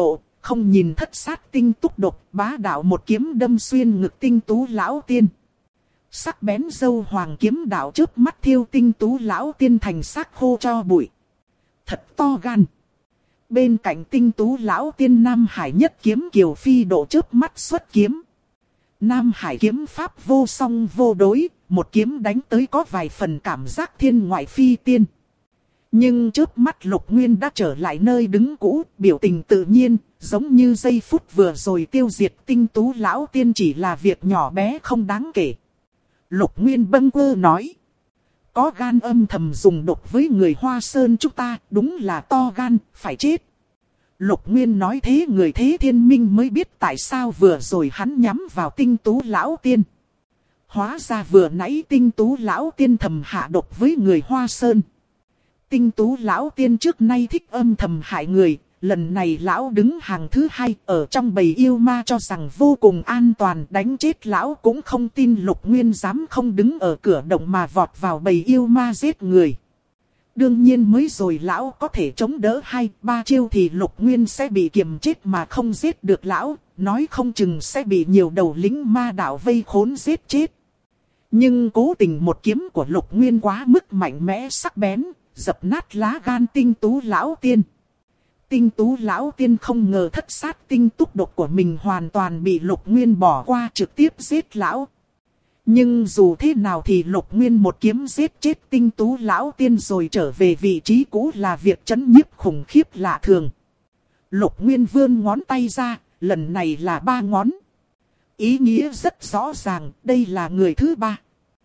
không nhìn thất sát tinh túc độc, bá đạo một kiếm đâm xuyên ngực Tinh Tú lão tiên. Sắc bén dâu hoàng kiếm đạo chớp mắt thiêu Tinh Tú lão tiên thành xác khô cho bụi. Thật to gan. Bên cạnh Tinh Tú lão tiên Nam Hải nhất kiếm Kiều Phi Độ chớp mắt xuất kiếm. Nam Hải kiếm pháp vô song vô đối, một kiếm đánh tới có vài phần cảm giác thiên ngoại phi tiên. Nhưng chớp mắt Lục Nguyên đã trở lại nơi đứng cũ, biểu tình tự nhiên, giống như giây phút vừa rồi tiêu diệt Tinh Tú lão tiên chỉ là việc nhỏ bé không đáng kể. Lục Nguyên bâng quơ nói. Có gan âm thầm dùng độc với người Hoa Sơn chúng ta, đúng là to gan, phải chết. Lục Nguyên nói thế người Thế Thiên Minh mới biết tại sao vừa rồi hắn nhắm vào Tinh Tú lão tiên. Hóa ra vừa nãy Tinh Tú lão tiên thầm hạ độc với người Hoa Sơn. Tinh Tú lão tiên trước nay thích âm thầm hại người, lần này lão đứng hàng thứ hai ở trong bầy yêu ma cho rằng vô cùng an toàn, đánh chết lão cũng không tin Lục Nguyên dám không đứng ở cửa động mà vọt vào bầy yêu ma giết người. Đương nhiên mới rồi lão có thể chống đỡ 2-3 chiêu thì Lục Nguyên sẽ bị kiềm chết mà không giết được lão, nói không chừng sẽ bị nhiều đầu lính ma đạo vây khốn giết chết. Nhưng cố tình một kiếm của Lục Nguyên quá mức mạnh mẽ sắc bén, dập nát lá gan Tinh Tú lão tiên. Tinh Tú lão tiên không ngờ thất sát tinh túc độc của mình hoàn toàn bị Lục Nguyên bỏ qua, trực tiếp giết lão. Nhưng dù thế nào thì Lục Nguyên một kiếm giết chết Tinh Tú lão tiên rồi trở về vị trí cũ là việc chấn nhiếp khủng khiếp lạ thường. Lục Nguyên vươn ngón tay ra, lần này là 3 ngón. Ý nghĩa rất rõ ràng, đây là người thứ 3.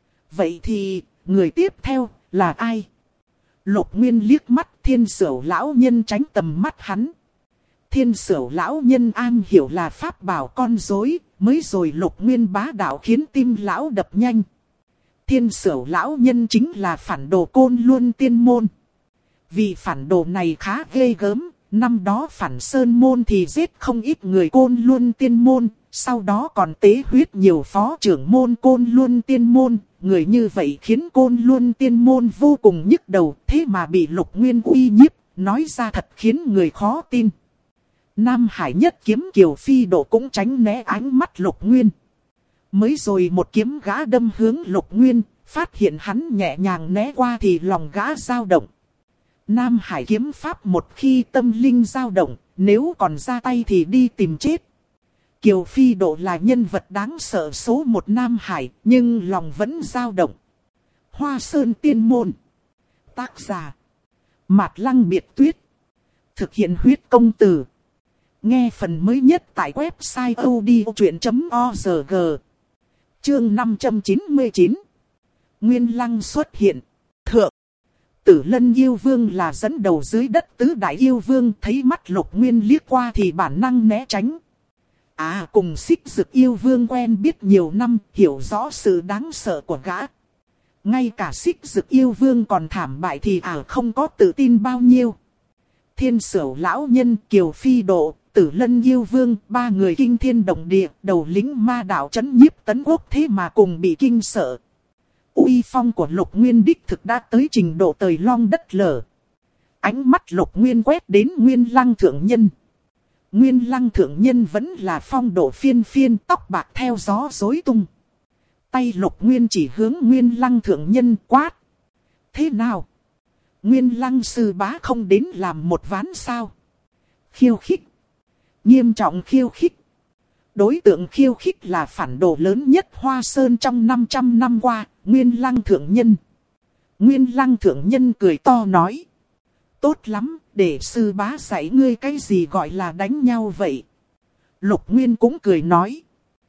Vậy thì, người tiếp theo là ai? Lục Nguyên liếc mắt Thiên Sửu lão nhân tránh tầm mắt hắn. Thiên Sửu lão nhân an hiểu là pháp bảo con rối, mới rồi Lục Nguyên bá đạo khiến tim lão đập nhanh. Thiên Sửu lão nhân chính là phản đồ Côn Luân Tiên môn. Vì phản đồ này khá ghê gớm, năm đó phản Sơn môn thì giết không ít người Côn Luân Tiên môn, sau đó còn tế huyết nhiều phó trưởng môn Côn Luân Tiên môn. Người như vậy khiến Côn Luân Tiên môn vô cùng nhức đầu, thế mà bị Lục Nguyên uy nhiếp, nói ra thật khiến người khó tin. Nam Hải nhất kiếm Kiều Phi Độ cũng tránh né ánh mắt Lục Nguyên. Mới rồi một kiếm gã đâm hướng Lục Nguyên, phát hiện hắn nhẹ nhàng né qua thì lòng gã dao động. Nam Hải kiếm pháp một khi tâm linh dao động, nếu còn ra tay thì đi tìm chết. Kiều Phi Độ là nhân vật đáng sợ số 1 Nam Hải, nhưng lòng vẫn dao động. Hoa Sơn Tiên môn. Tác giả Mạt Lăng Biệt Tuyết. Thực hiện huyết công từ. Nghe phần mới nhất tại website odchuyện.org. Chương 599. Nguyên Lăng xuất hiện. Thượng. Tử Lân yêu vương là dẫn đầu dưới đất tứ đại yêu vương, thấy mắt Lục Nguyên liếc qua thì bản năng né tránh. Cùng Xích Dực yêu vương quen biết nhiều năm, hiểu rõ sự đáng sợ của gã. Ngay cả Xích Dực yêu vương còn thảm bại thì không có tự tin bao nhiêu. Thiên Sửu lão nhân, Kiều Phi Độ, Tử Lân yêu vương, 3 người kinh thiên động địa, đầu lính ma đạo trấn nhiếp tấn quốc thế mà cùng bị kinh sợ. Uy phong của Lục Nguyên đích thực đã tới trình độ trời long đất lở. Ánh mắt Lục Nguyên quét đến Nguyên Lăng thượng nhân. Nguyên Lăng thượng nhân vẫn là phong độ phiên phiên, tóc bạc theo gió rối tung. Tay Lục Nguyên chỉ hướng Nguyên Lăng thượng nhân quát. Thế nào? Nguyên Lăng sư bá không đến làm một ván sao? Khiêu khích. Nghiêm trọng khiêu khích. Đối tượng khiêu khích là phản đồ lớn nhất Hoa Sơn trong 500 năm qua, Nguyên Lăng thượng nhân. Nguyên Lăng thượng nhân cười to nói. Tốt lắm, để sư bá dạy ngươi cái gì gọi là đánh nhau vậy. Lục Nguyên cũng cười nói.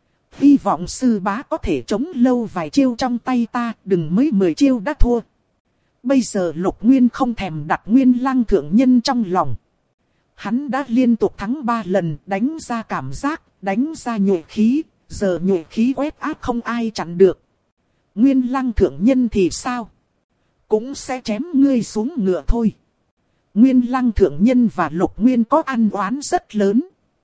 Hy vọng sư bá có thể chống lâu vài chiêu trong tay ta, đừng mới 10 chiêu đã thua. Bây giờ Lục Nguyên không thèm đặt Nguyên Lăng thượng nhân trong lòng. Hắn đã liên tục thắng 3 lần, đánh ra cảm giác, đánh ra nhuệ khí, giờ nhuệ khí quét áp không ai chặn được. Nguyên Lăng thượng nhân thì sao? Cũng sẽ chém ngươi xuống ngựa thôi. Nguyên Lăng thượng nhân và Lục Nguyên có ăn oán rất lớn.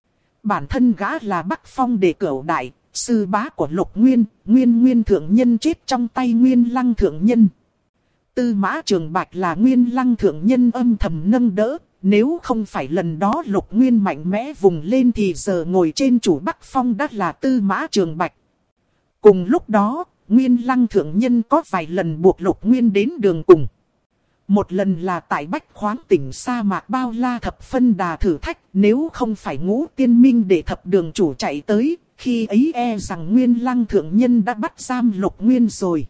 Bản thân gã là Bắc Phong Đệ Cửu Đại, sư bá của Lục Nguyên, Nguyên thượng nhân chết trong tay Nguyên Lăng thượng nhân. Tư Mã Trường Bạch là Nguyên Lăng thượng nhân âm thầm nâng đỡ, Nếu không phải lần đó Lục Nguyên mạnh mẽ vùng lên thì giờ ngồi trên chủ Bắc Phong đã là Tư Mã Trường Bạch. Cùng lúc đó, Nguyên Lăng thượng nhân có vài lần buộc Lục Nguyên đến đường cùng. Một lần là tại Bách Khoáng tỉnh sa mạc bao la thập phân đà thử thách, nếu không phải Ngũ Tiên Minh để thập đường chủ chạy tới, khi ấy e rằng Nguyên Lăng thượng nhân đã bắt giam Lục Nguyên rồi.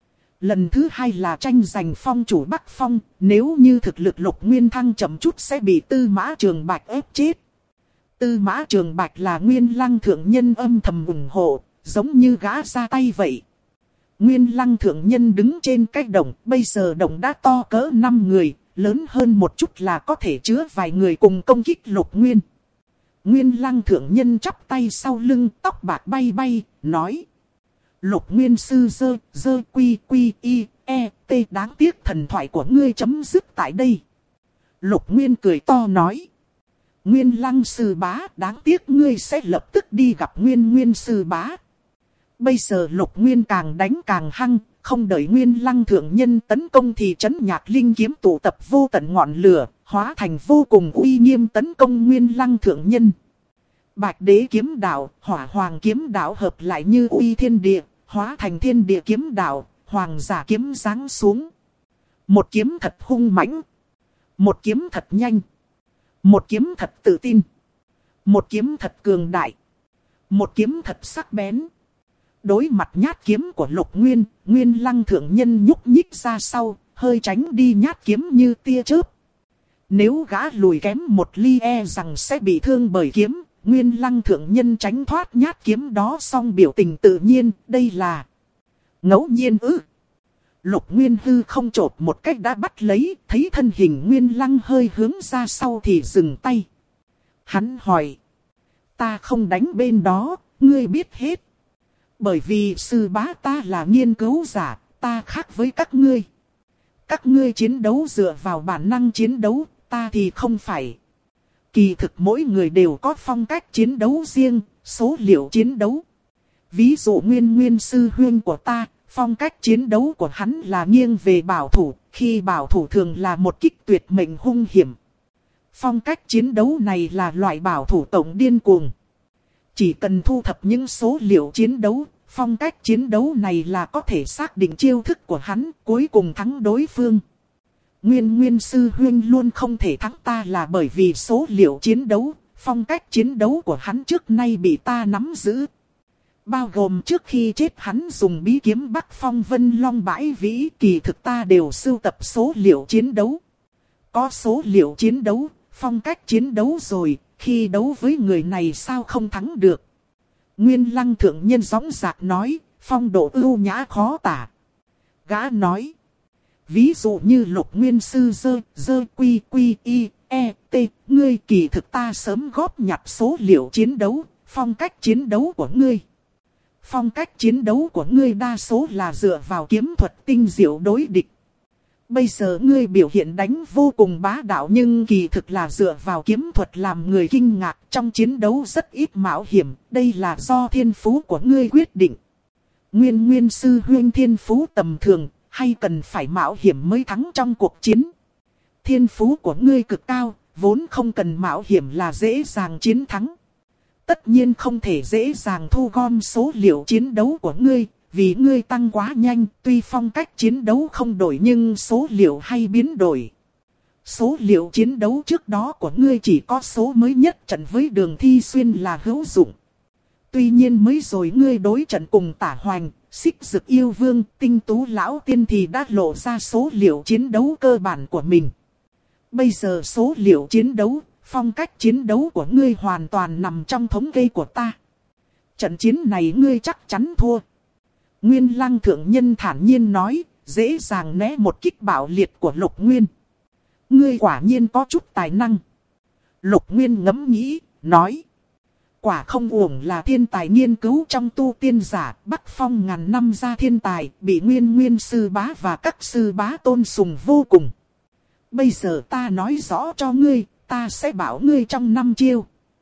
Lần thứ hai là tranh giành phong chủ Bắc Phong, nếu như thực lực Lục Nguyên thăng chậm chút sẽ bị Tư Mã Trường Bạch ép chết. Tư Mã Trường Bạch là Nguyên Lăng thượng nhân âm thầm ủng hộ, giống như gã ra tay vậy. Nguyên Lăng thượng nhân đứng trên cái đồng, bây giờ đồng đã to cỡ 5 người, lớn hơn một chút là có thể chứa vài người cùng công kích Lục Nguyên. Nguyên Lăng thượng nhân chắp tay sau lưng, tóc bạc bay bay, nói. Lục Nguyên sư dơ quy quy y e t, đáng tiếc thần thoại của ngươi chấm dứt tại đây. Lục Nguyên cười to nói. Nguyên Lăng sư bá, đáng tiếc ngươi sẽ lập tức đi gặp Nguyên sư bá. Bây giờ Lục Nguyên càng đánh càng hăng, không đợi Nguyên Lăng thượng nhân tấn công thì trấn Nhạc Linh kiếm tụ tập vô tận ngọn lửa, hóa thành vô cùng uy nghiêm tấn công Nguyên Lăng thượng nhân. Bạch Đế kiếm đạo, Hỏa Hoàng kiếm đạo hợp lại như uy thiên địa, hóa thành thiên địa kiếm đạo, hoàng giả kiếm giáng xuống. Một kiếm thật hung mãnh, một kiếm thật nhanh, một kiếm thật tự tin, một kiếm thật cường đại, một kiếm thật sắc bén. Đối mặt nhát kiếm của Lục Nguyên, Nguyên Lăng thượng nhân nhúc nhích ra sau, hơi tránh đi nhát kiếm như tia chớp. Nếu gã lùi kém một ly e rằng sẽ bị thương bởi kiếm, Nguyên Lăng thượng nhân tránh thoát nhát kiếm đó xong biểu tình tự nhiên, đây là ngẫu nhiên ư. Lục Nguyên hư không chộp một cách đã bắt lấy, thấy thân hình Nguyên Lăng hơi hướng ra sau thì dừng tay. Hắn hỏi, ta không đánh bên đó, ngươi biết hết. Bởi vì sư bá ta là nghiên cứu giả, ta khác với các ngươi. Các ngươi chiến đấu dựa vào bản năng chiến đấu, ta thì không phải. Kỳ thực mỗi người đều có phong cách chiến đấu riêng, số liệu chiến đấu. Ví dụ Nguyên sư huynh của ta, phong cách chiến đấu của hắn là nghiêng về bảo thủ, khi bảo thủ thường là một kích tuyệt mệnh hung hiểm. Phong cách chiến đấu này là loại bảo thủ tổng điên cuồng. Chỉ cần thu thập những số liệu chiến đấu, phong cách chiến đấu này là có thể xác định chiêu thức của hắn, cuối cùng thắng đối phương. Nguyên sư huynh luôn không thể thắng ta là bởi vì số liệu chiến đấu, phong cách chiến đấu của hắn trước nay bị ta nắm giữ. Bao gồm trước khi chết hắn dùng bí kiếm Bắc Phong Vân Long bãi vĩ, kỳ thực ta đều sưu tập số liệu chiến đấu. Có số liệu chiến đấu, phong cách chiến đấu rồi, khi đấu với người này sao không thắng được. Nguyên Lăng thượng nhân dõng dạc nói, phong độ ưu nhã khó tả. Gã nói, ví dụ như Lục Nguyên sư dơ quy quy y e t, ngươi kỳ thực ta sớm góp nhặt số liệu chiến đấu, phong cách chiến đấu của ngươi. Phong cách chiến đấu của ngươi đa số là dựa vào kiếm thuật tinh diệu đối địch. Bây giờ ngươi biểu hiện đánh vô cùng bá đạo nhưng kỳ thực là dựa vào kiếm thuật làm người kinh ngạc, trong chiến đấu rất ít mạo hiểm, đây là do thiên phú của ngươi quyết định. Nguyên sư huynh thiên phú tầm thường, hay cần phải mạo hiểm mới thắng trong cuộc chiến. Thiên phú của ngươi cực cao, vốn không cần mạo hiểm là dễ dàng chiến thắng. Tất nhiên không thể dễ dàng thu gom số liệu chiến đấu của ngươi, vì ngươi tăng quá nhanh, tuy phong cách chiến đấu không đổi nhưng số liệu hay biến đổi. Số liệu chiến đấu trước đó của ngươi chỉ có số mới nhất trận với Đường Thi Xuyên là hữu dụng. Tuy nhiên mới rồi ngươi đối trận cùng Tả Hoành, Xích Dực Yêu Vương, Tinh Tú Lão Tiên thì đã lộ ra số liệu chiến đấu cơ bản của mình. Bây giờ số liệu chiến đấu, phong cách chiến đấu của ngươi hoàn toàn nằm trong thống kê của ta. Trận chiến này ngươi chắc chắn thua. Nguyên Lăng thượng nhân thản nhiên nói, dễ dàng né một kích bạo liệt của Lục Nguyên. Ngươi quả nhiên có chút tài năng. Lục Nguyên ngẫm nghĩ, nói. Quả không uổng là thiên tài nghiên cứu trong tu tiên giả, Bắc Phong ngàn năm ra thiên tài, bị Nguyên sư bá và các sư bá tôn sùng vô cùng. Bây giờ ta nói rõ cho ngươi, ta sẽ bảo ngươi trong 5 chiêu.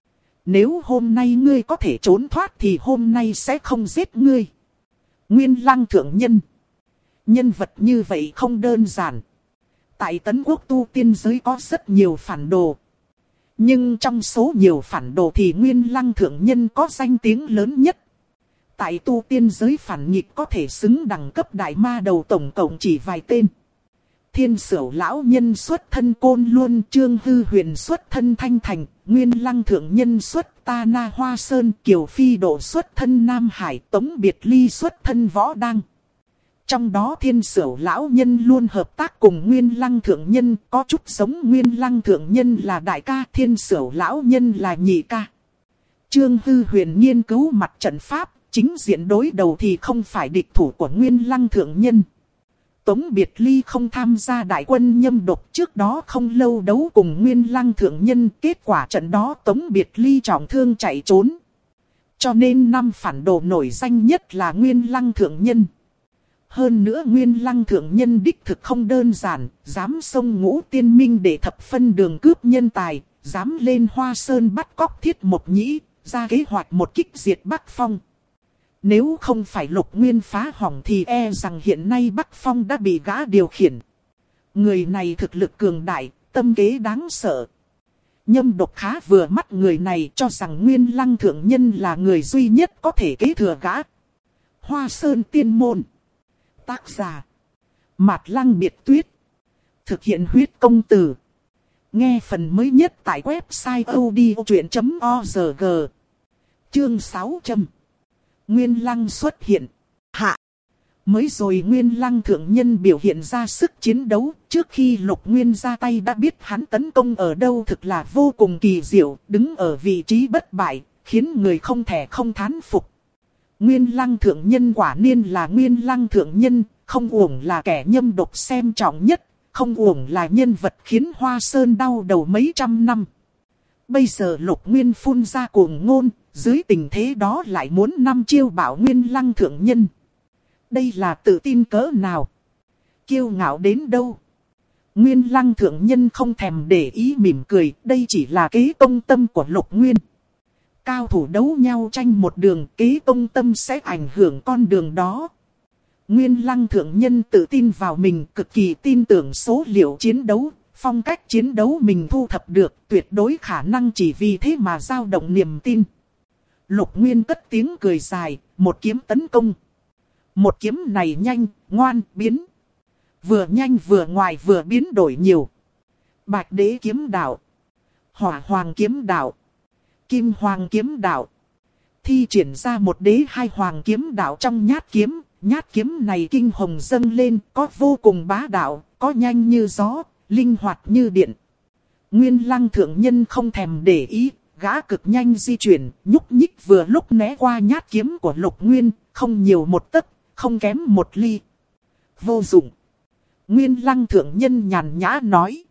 Nếu hôm nay ngươi có thể trốn thoát thì hôm nay sẽ không giết ngươi. Nguyên Lăng thượng nhân. Nhân vật như vậy không đơn giản. tại Tấn Quốc tu tiên giới có rất nhiều phản đồ. Nhưng trong số nhiều phản đồ thì Nguyên Lăng Thượng Nhân có danh tiếng lớn nhất. Tại tu tiên giới phản nghịch có thể xứng đẳng cấp đại ma đầu tổng cộng chỉ vài tên. Thiên Sửu lão nhân xuất thân Côn Luân, Trương Hư Huyền xuất thân Thanh Thành, Nguyên Lăng Thượng Nhân xuất Ta Na Hoa Sơn, Kiều Phi Độ xuất thân Nam Hải, Tống Biệt Ly xuất thân Võ Đăng. Trong đó Thiên Sửu lão nhân luôn hợp tác cùng Nguyên Lăng Thượng Nhân, có chút giống Nguyên Lăng Thượng Nhân là đại ca, Thiên Sửu lão nhân là nhị ca. Trương Hư Huyền nghiên cứu mặt trận pháp, chính diện đối đầu thì không phải địch thủ của Nguyên Lăng Thượng Nhân. Tống Biệt Ly không tham gia đại quân Nhâm Độc, trước đó không lâu đấu cùng Nguyên Lăng Thượng Nhân, kết quả trận đó Tống Biệt Ly trọng thương chạy trốn. Cho nên năm phản đồ nổi danh nhất là Nguyên Lăng Thượng Nhân. Hơn nữa Nguyên Lăng Thượng Nhân đích thực không đơn giản, dám xông Ngũ Tiên Minh để thập phân đường cướp nhân tài, dám lên Hoa Sơn bắt cóc Thiết Mộc Nhĩ, ra kế hoạch một kích diệt Bắc Phong. Nếu không phải Lục Nguyên phá hỏng thì e rằng hiện nay Bắc Phong đã bị gã điều khiển. Người này thực lực cường đại, tâm kế đáng sợ. Nhâm Độc khá vừa mắt người này, cho rằng Nguyên Lăng Thượng Nhân là người duy nhất có thể kế thừa gã. Hoa Sơn Tiên Môn. Tác giả Mạt Lăng Biệt Tuyết. Thực hiện huyết công từ. Nghe phần mới nhất tại website odchuyện.org. Chương 600. Nguyên Lăng xuất hiện. Hạ. Mới rồi Nguyên Lăng Thượng Nhân biểu hiện ra sức chiến đấu, trước khi Lục Nguyên ra tay đã biết hắn tấn công ở đâu thực là vô cùng kỳ diệu, đứng ở vị trí bất bại, khiến người không thể không thán phục. Nguyên Lăng Thượng Nhân quả nhiên là Nguyên Lăng Thượng Nhân, không uổng là kẻ Nhâm Độc xem trọng nhất, không uổng là nhân vật khiến Hoa Sơn đau đầu mấy trăm năm. Bây giờ Lục Nguyên phun ra cuồng ngôn, dưới tình thế đó lại muốn năm chiêu bảo Nguyên Lăng Thượng Nhân. Đây là tự tin cỡ nào? Kiêu ngạo đến đâu? Nguyên Lăng Thượng Nhân không thèm để ý mỉm cười, đây chỉ là kế công tâm của Lục Nguyên. Cao thủ đấu nhau tranh một đường, kế công tâm sẽ ảnh hưởng con đường đó. Nguyên Lăng Thượng Nhân tự tin vào mình, cực kỳ tin tưởng số liệu chiến đấu, phong cách chiến đấu mình thu thập được, tuyệt đối khả năng chỉ vì thế mà dao động niềm tin. Lục Nguyên cất tiếng cười dài, một kiếm tấn công. Một kiếm này nhanh, ngoan, biến. Vừa nhanh vừa ngoài vừa biến đổi nhiều. Bạch Đế kiếm đạo, Hỏa Hoàng kiếm đạo, Kim Hoàng kiếm đạo. Thi triển ra một đế hai hoàng kiếm đạo trong nhát kiếm. Nhát kiếm này kinh hồng dâng lên, có vô cùng bá đạo, có nhanh như gió, linh hoạt như điện. Nguyên Lăng Thượng Nhân không thèm để ý, gã cực nhanh di chuyển, nhúc nhích vừa lúc né qua nhát kiếm của Lục Nguyên, không nhiều một tấc, không kém một ly. Vô dụng. Nguyên Lăng Thượng Nhân nhàn nhã nói.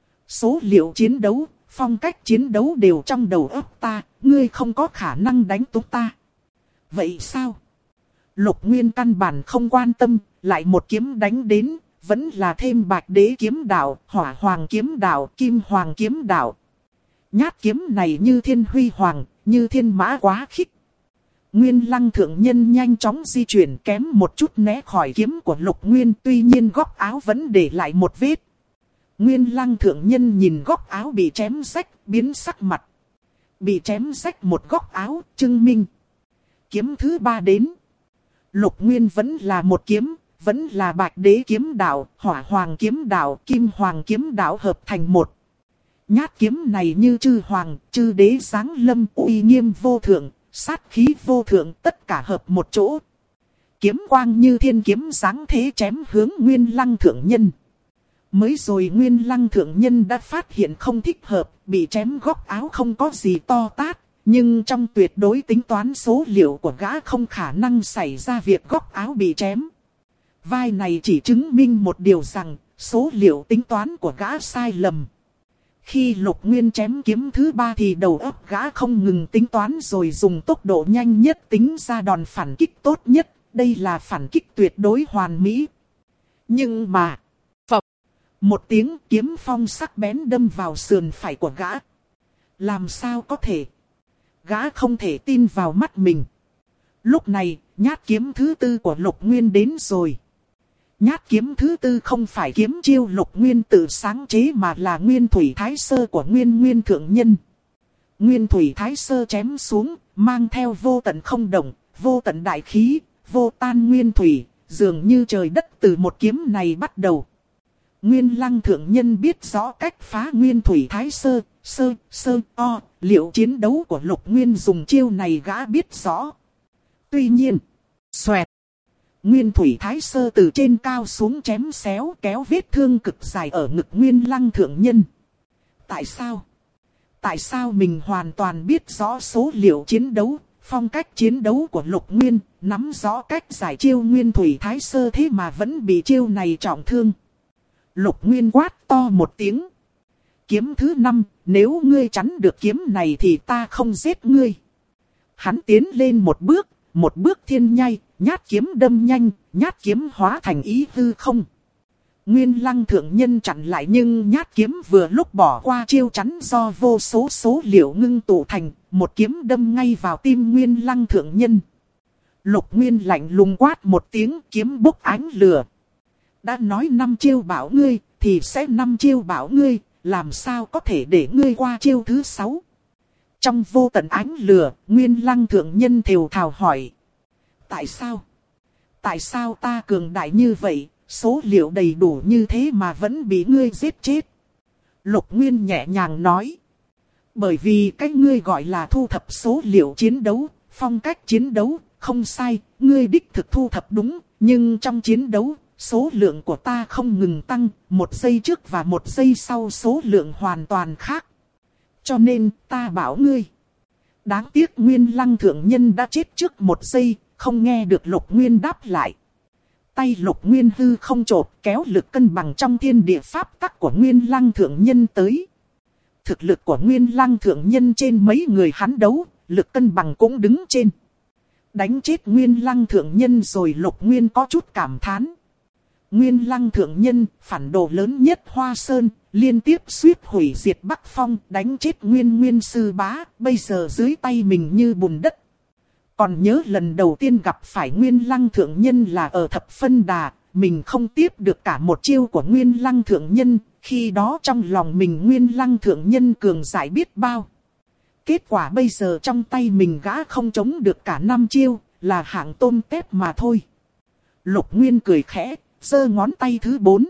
Số liệu chiến đấu, phong cách chiến đấu đều trong đầu óc ta, ngươi không có khả năng đánh chúng ta. Vậy sao? Lục Nguyên căn bản không quan tâm, lại một kiếm đánh đến, vẫn là thêm Bạch Đế kiếm đạo, Hỏa Hoàng kiếm đạo, Kim Hoàng kiếm đạo. Nhát kiếm này như thiên huy hoàng, như thiên mã quá khích. Nguyên Lăng Thượng Nhân nhanh chóng di chuyển, kém một chút né khỏi kiếm của Lục Nguyên, tuy nhiên góc áo vẫn để lại một vết. Nguyên Lăng Thượng Nhân nhìn góc áo bị chém rách, biến sắc mặt. Bị chém rách một góc áo, chứng minh. Kiếm thứ ba đến. Lục Nguyên vẫn là một kiếm, vẫn là Bạch Đế kiếm đạo, Hỏa Hoàng kiếm đạo, Kim Hoàng kiếm đạo hợp thành một. Nhát kiếm này như chư hoàng, chư đế giáng lâm, uy nghiêm vô thượng, sát khí vô thượng, tất cả hợp một chỗ. Kiếm quang như thiên kiếm giáng thế chém hướng Nguyên Lăng Thượng Nhân. Mới rồi Nguyên Lăng Thượng Nhân đã phát hiện không thích hợp, bị chém góc áo không có gì to tát. Nhưng trong tuyệt đối tính toán số liệu của gã không khả năng xảy ra việc góc áo bị chém. Vai này chỉ chứng minh một điều rằng, số liệu tính toán của gã sai lầm. Khi Lục Nguyên chém kiếm thứ ba thì đầu óc gã không ngừng tính toán rồi dùng tốc độ nhanh nhất tính ra đòn phản kích tốt nhất. Đây là phản kích tuyệt đối hoàn mỹ. Nhưng mà, phập, một tiếng kiếm phong sắc bén đâm vào sườn phải của gã. Làm sao có thể? Gã không thể tin vào mắt mình. Lúc này, nhát kiếm thứ tư của Lục Nguyên đến rồi. Nhát kiếm thứ tư không phải kiếm chiêu Lục Nguyên tự sáng chế mà là Nguyên Thủy Thái Sơ của Nguyên Thượng Nhân. Nguyên Thủy Thái Sơ chém xuống, mang theo vô tận không động, vô tận đại khí, vô tan nguyên thủy, dường như trời đất từ một kiếm này bắt đầu. Nguyên Lăng Thượng Nhân biết rõ cách phá Nguyên Thủy Thái Sơ, liệu chiến đấu của Lục Nguyên dùng chiêu này gã biết rõ. Tuy nhiên, xoẹt, Nguyên Thủy Thái Sơ từ trên cao xuống chém xéo kéo vết thương cực dài ở ngực Nguyên Lăng Thượng Nhân. Tại sao? Tại sao mình hoàn toàn biết rõ số liệu chiến đấu, phong cách chiến đấu của Lục Nguyên, nắm rõ cách giải chiêu Nguyên Thủy Thái Sơ thế mà vẫn bị chiêu này trọng thương? Lục Nguyên quát to một tiếng. Kiếm thứ 5, nếu ngươi chắn được kiếm này thì ta không giết ngươi. Hắn tiến lên một bước thiên nhai, nhát kiếm đâm nhanh, nhát kiếm hóa thành ý hư không. Nguyên Lăng Thượng Nhân chặn lại nhưng nhát kiếm vừa lúc bỏ qua chiêu chắn do vô số số liệu ngưng tụ thành, một kiếm đâm ngay vào tim Nguyên Lăng Thượng Nhân. Lục Nguyên lạnh lùng quát một tiếng, kiếm bốc ánh lửa. Đã nói 5 chiêu bảo ngươi, thì sẽ 5 chiêu bảo ngươi, làm sao có thể để ngươi qua chiêu thứ 6. Trong vô tận ánh lửa, Nguyên Lăng Thượng Nhân thều thào hỏi. Tại sao? Tại sao ta cường đại như vậy, số liệu đầy đủ như thế mà vẫn bị ngươi giết chết? Lục Nguyên nhẹ nhàng nói. Bởi vì cách ngươi gọi là thu thập số liệu chiến đấu, phong cách chiến đấu, không sai, ngươi đích thực thu thập đúng, nhưng trong chiến đấu, số lượng của ta không ngừng tăng, 1 giây trước và 1 giây sau số lượng hoàn toàn khác. Cho nên, ta bảo ngươi. Đáng tiếc Nguyên Lăng Thượng Nhân đã chết trước 1 giây, không nghe được Lục Nguyên đáp lại. Tay Lục Nguyên hư không chộp kéo lực cân bằng trong thiên địa pháp tắc của Nguyên Lăng Thượng Nhân tới. Thực lực của Nguyên Lăng Thượng Nhân trên mấy người hắn đấu, lực cân bằng cũng đứng trên. Đánh chết Nguyên Lăng Thượng Nhân rồi Lục Nguyên có chút cảm thán. Nguyên Lăng Thượng Nhân, phản đồ lớn nhất Hoa Sơn, liên tiếp suýt hủy diệt Bắc Phong, đánh chết Nguyên Sư Bá, bây giờ dưới tay mình như bùn đất. Còn nhớ lần đầu tiên gặp phải Nguyên Lăng Thượng Nhân là ở Thập Phân Đà, mình không tiếp được cả một chiêu của Nguyên Lăng Thượng Nhân, khi đó trong lòng mình Nguyên Lăng Thượng Nhân cường giải biết bao. Kết quả bây giờ trong tay mình gã không chống được cả 5 chiêu, là hạng tôm tép mà thôi. Lục Nguyên cười khẽ, giơ ngón tay thứ 4.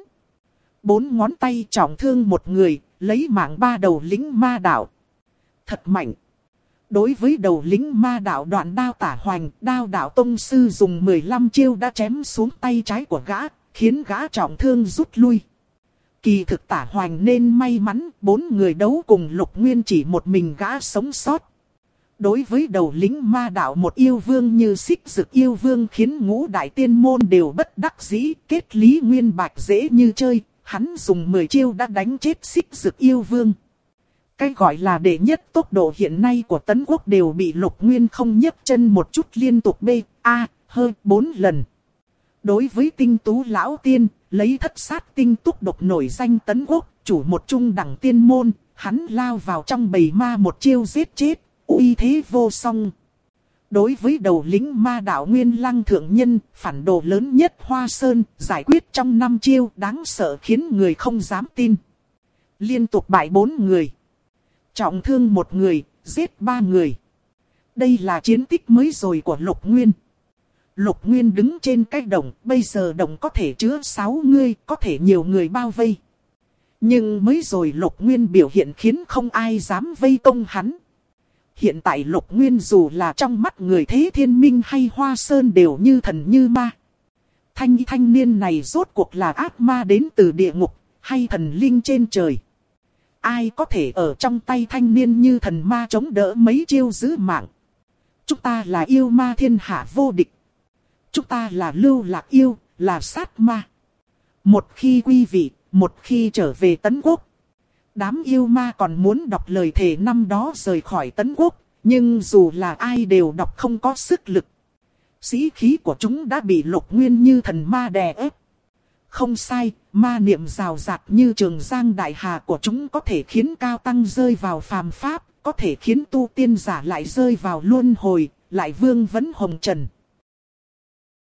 4 ngón tay trọng thương một người, lấy mạng 3 đầu lính ma đạo. Thật mạnh. Đối với đầu lính ma đạo Đoạn Đao Tả Hoành, Đao đạo tông sư dùng 15 chiêu đã chém xuống tay trái của gã, khiến gã trọng thương rút lui. Kỳ thực Tả Hoành nên may mắn, 4 người đấu cùng Lục Nguyên chỉ một mình gã sống sót. Đối với đầu lính ma đạo một yêu vương như Xích Dực yêu vương khiến ngũ đại tiên môn đều bất đắc dĩ, kết Lý Nguyên Bạch dễ như chơi, hắn dùng 10 chiêu đã đánh chết Xích Dực yêu vương. Cái gọi là đệ nhất tốc độ hiện nay của Tấn Quốc đều bị Lục Nguyên không nhấc chân một chút liên tục hơn 4 lần. Đối với tinh tú lão tiên, lấy thất sát tinh túc độc nổi danh Tấn Quốc, chủ một trung đẳng tiên môn, hắn lao vào trong bầy ma một chiêu giết chết, uy thế vô song. Đối với đầu lính ma đạo Nguyên Lăng Thượng Nhân, phản đồ lớn nhất Hoa Sơn, giải quyết trong 5 chiêu đáng sợ khiến người không dám tin. Liên tục bại 4 người. Trọng thương 1 người, giết 3 người. Đây là chiến tích mới rồi của Lục Nguyên. Lục Nguyên đứng trên cái đồng, bây giờ đồng có thể chứa 6 người, có thể nhiều người bao vây. Nhưng mới rồi Lục Nguyên biểu hiện khiến không ai dám vây công hắn. Hiện tại Lục Nguyên dù là trong mắt người Thế Thiên Minh hay Hoa Sơn đều như thần như ma. Thanh niên này rốt cuộc là ác ma đến từ địa ngục, hay thần linh trên trời. Ai có thể ở trong tay thanh niên như thần ma chống đỡ mấy chiêu giữ mạng. Chúng ta là yêu ma thiên hạ vô địch. Chúng ta là Lưu Lạc yêu, là sát ma. Một khi quy vị, một khi trở về Tấn Quốc. Đám yêu ma còn muốn đọc lời thề năm đó rời khỏi Tấn Quốc, nhưng dù là ai đều đọc không có sức lực. Sĩ khí của chúng đã bị Lục Nguyên như thần ma đè ép. Không sai, ma niệm rào rạt như Trường Giang Đại Hà của chúng có thể khiến cao tăng rơi vào phàm pháp, có thể khiến tu tiên giả lại rơi vào luân hồi, lại vương vấn hồng trần.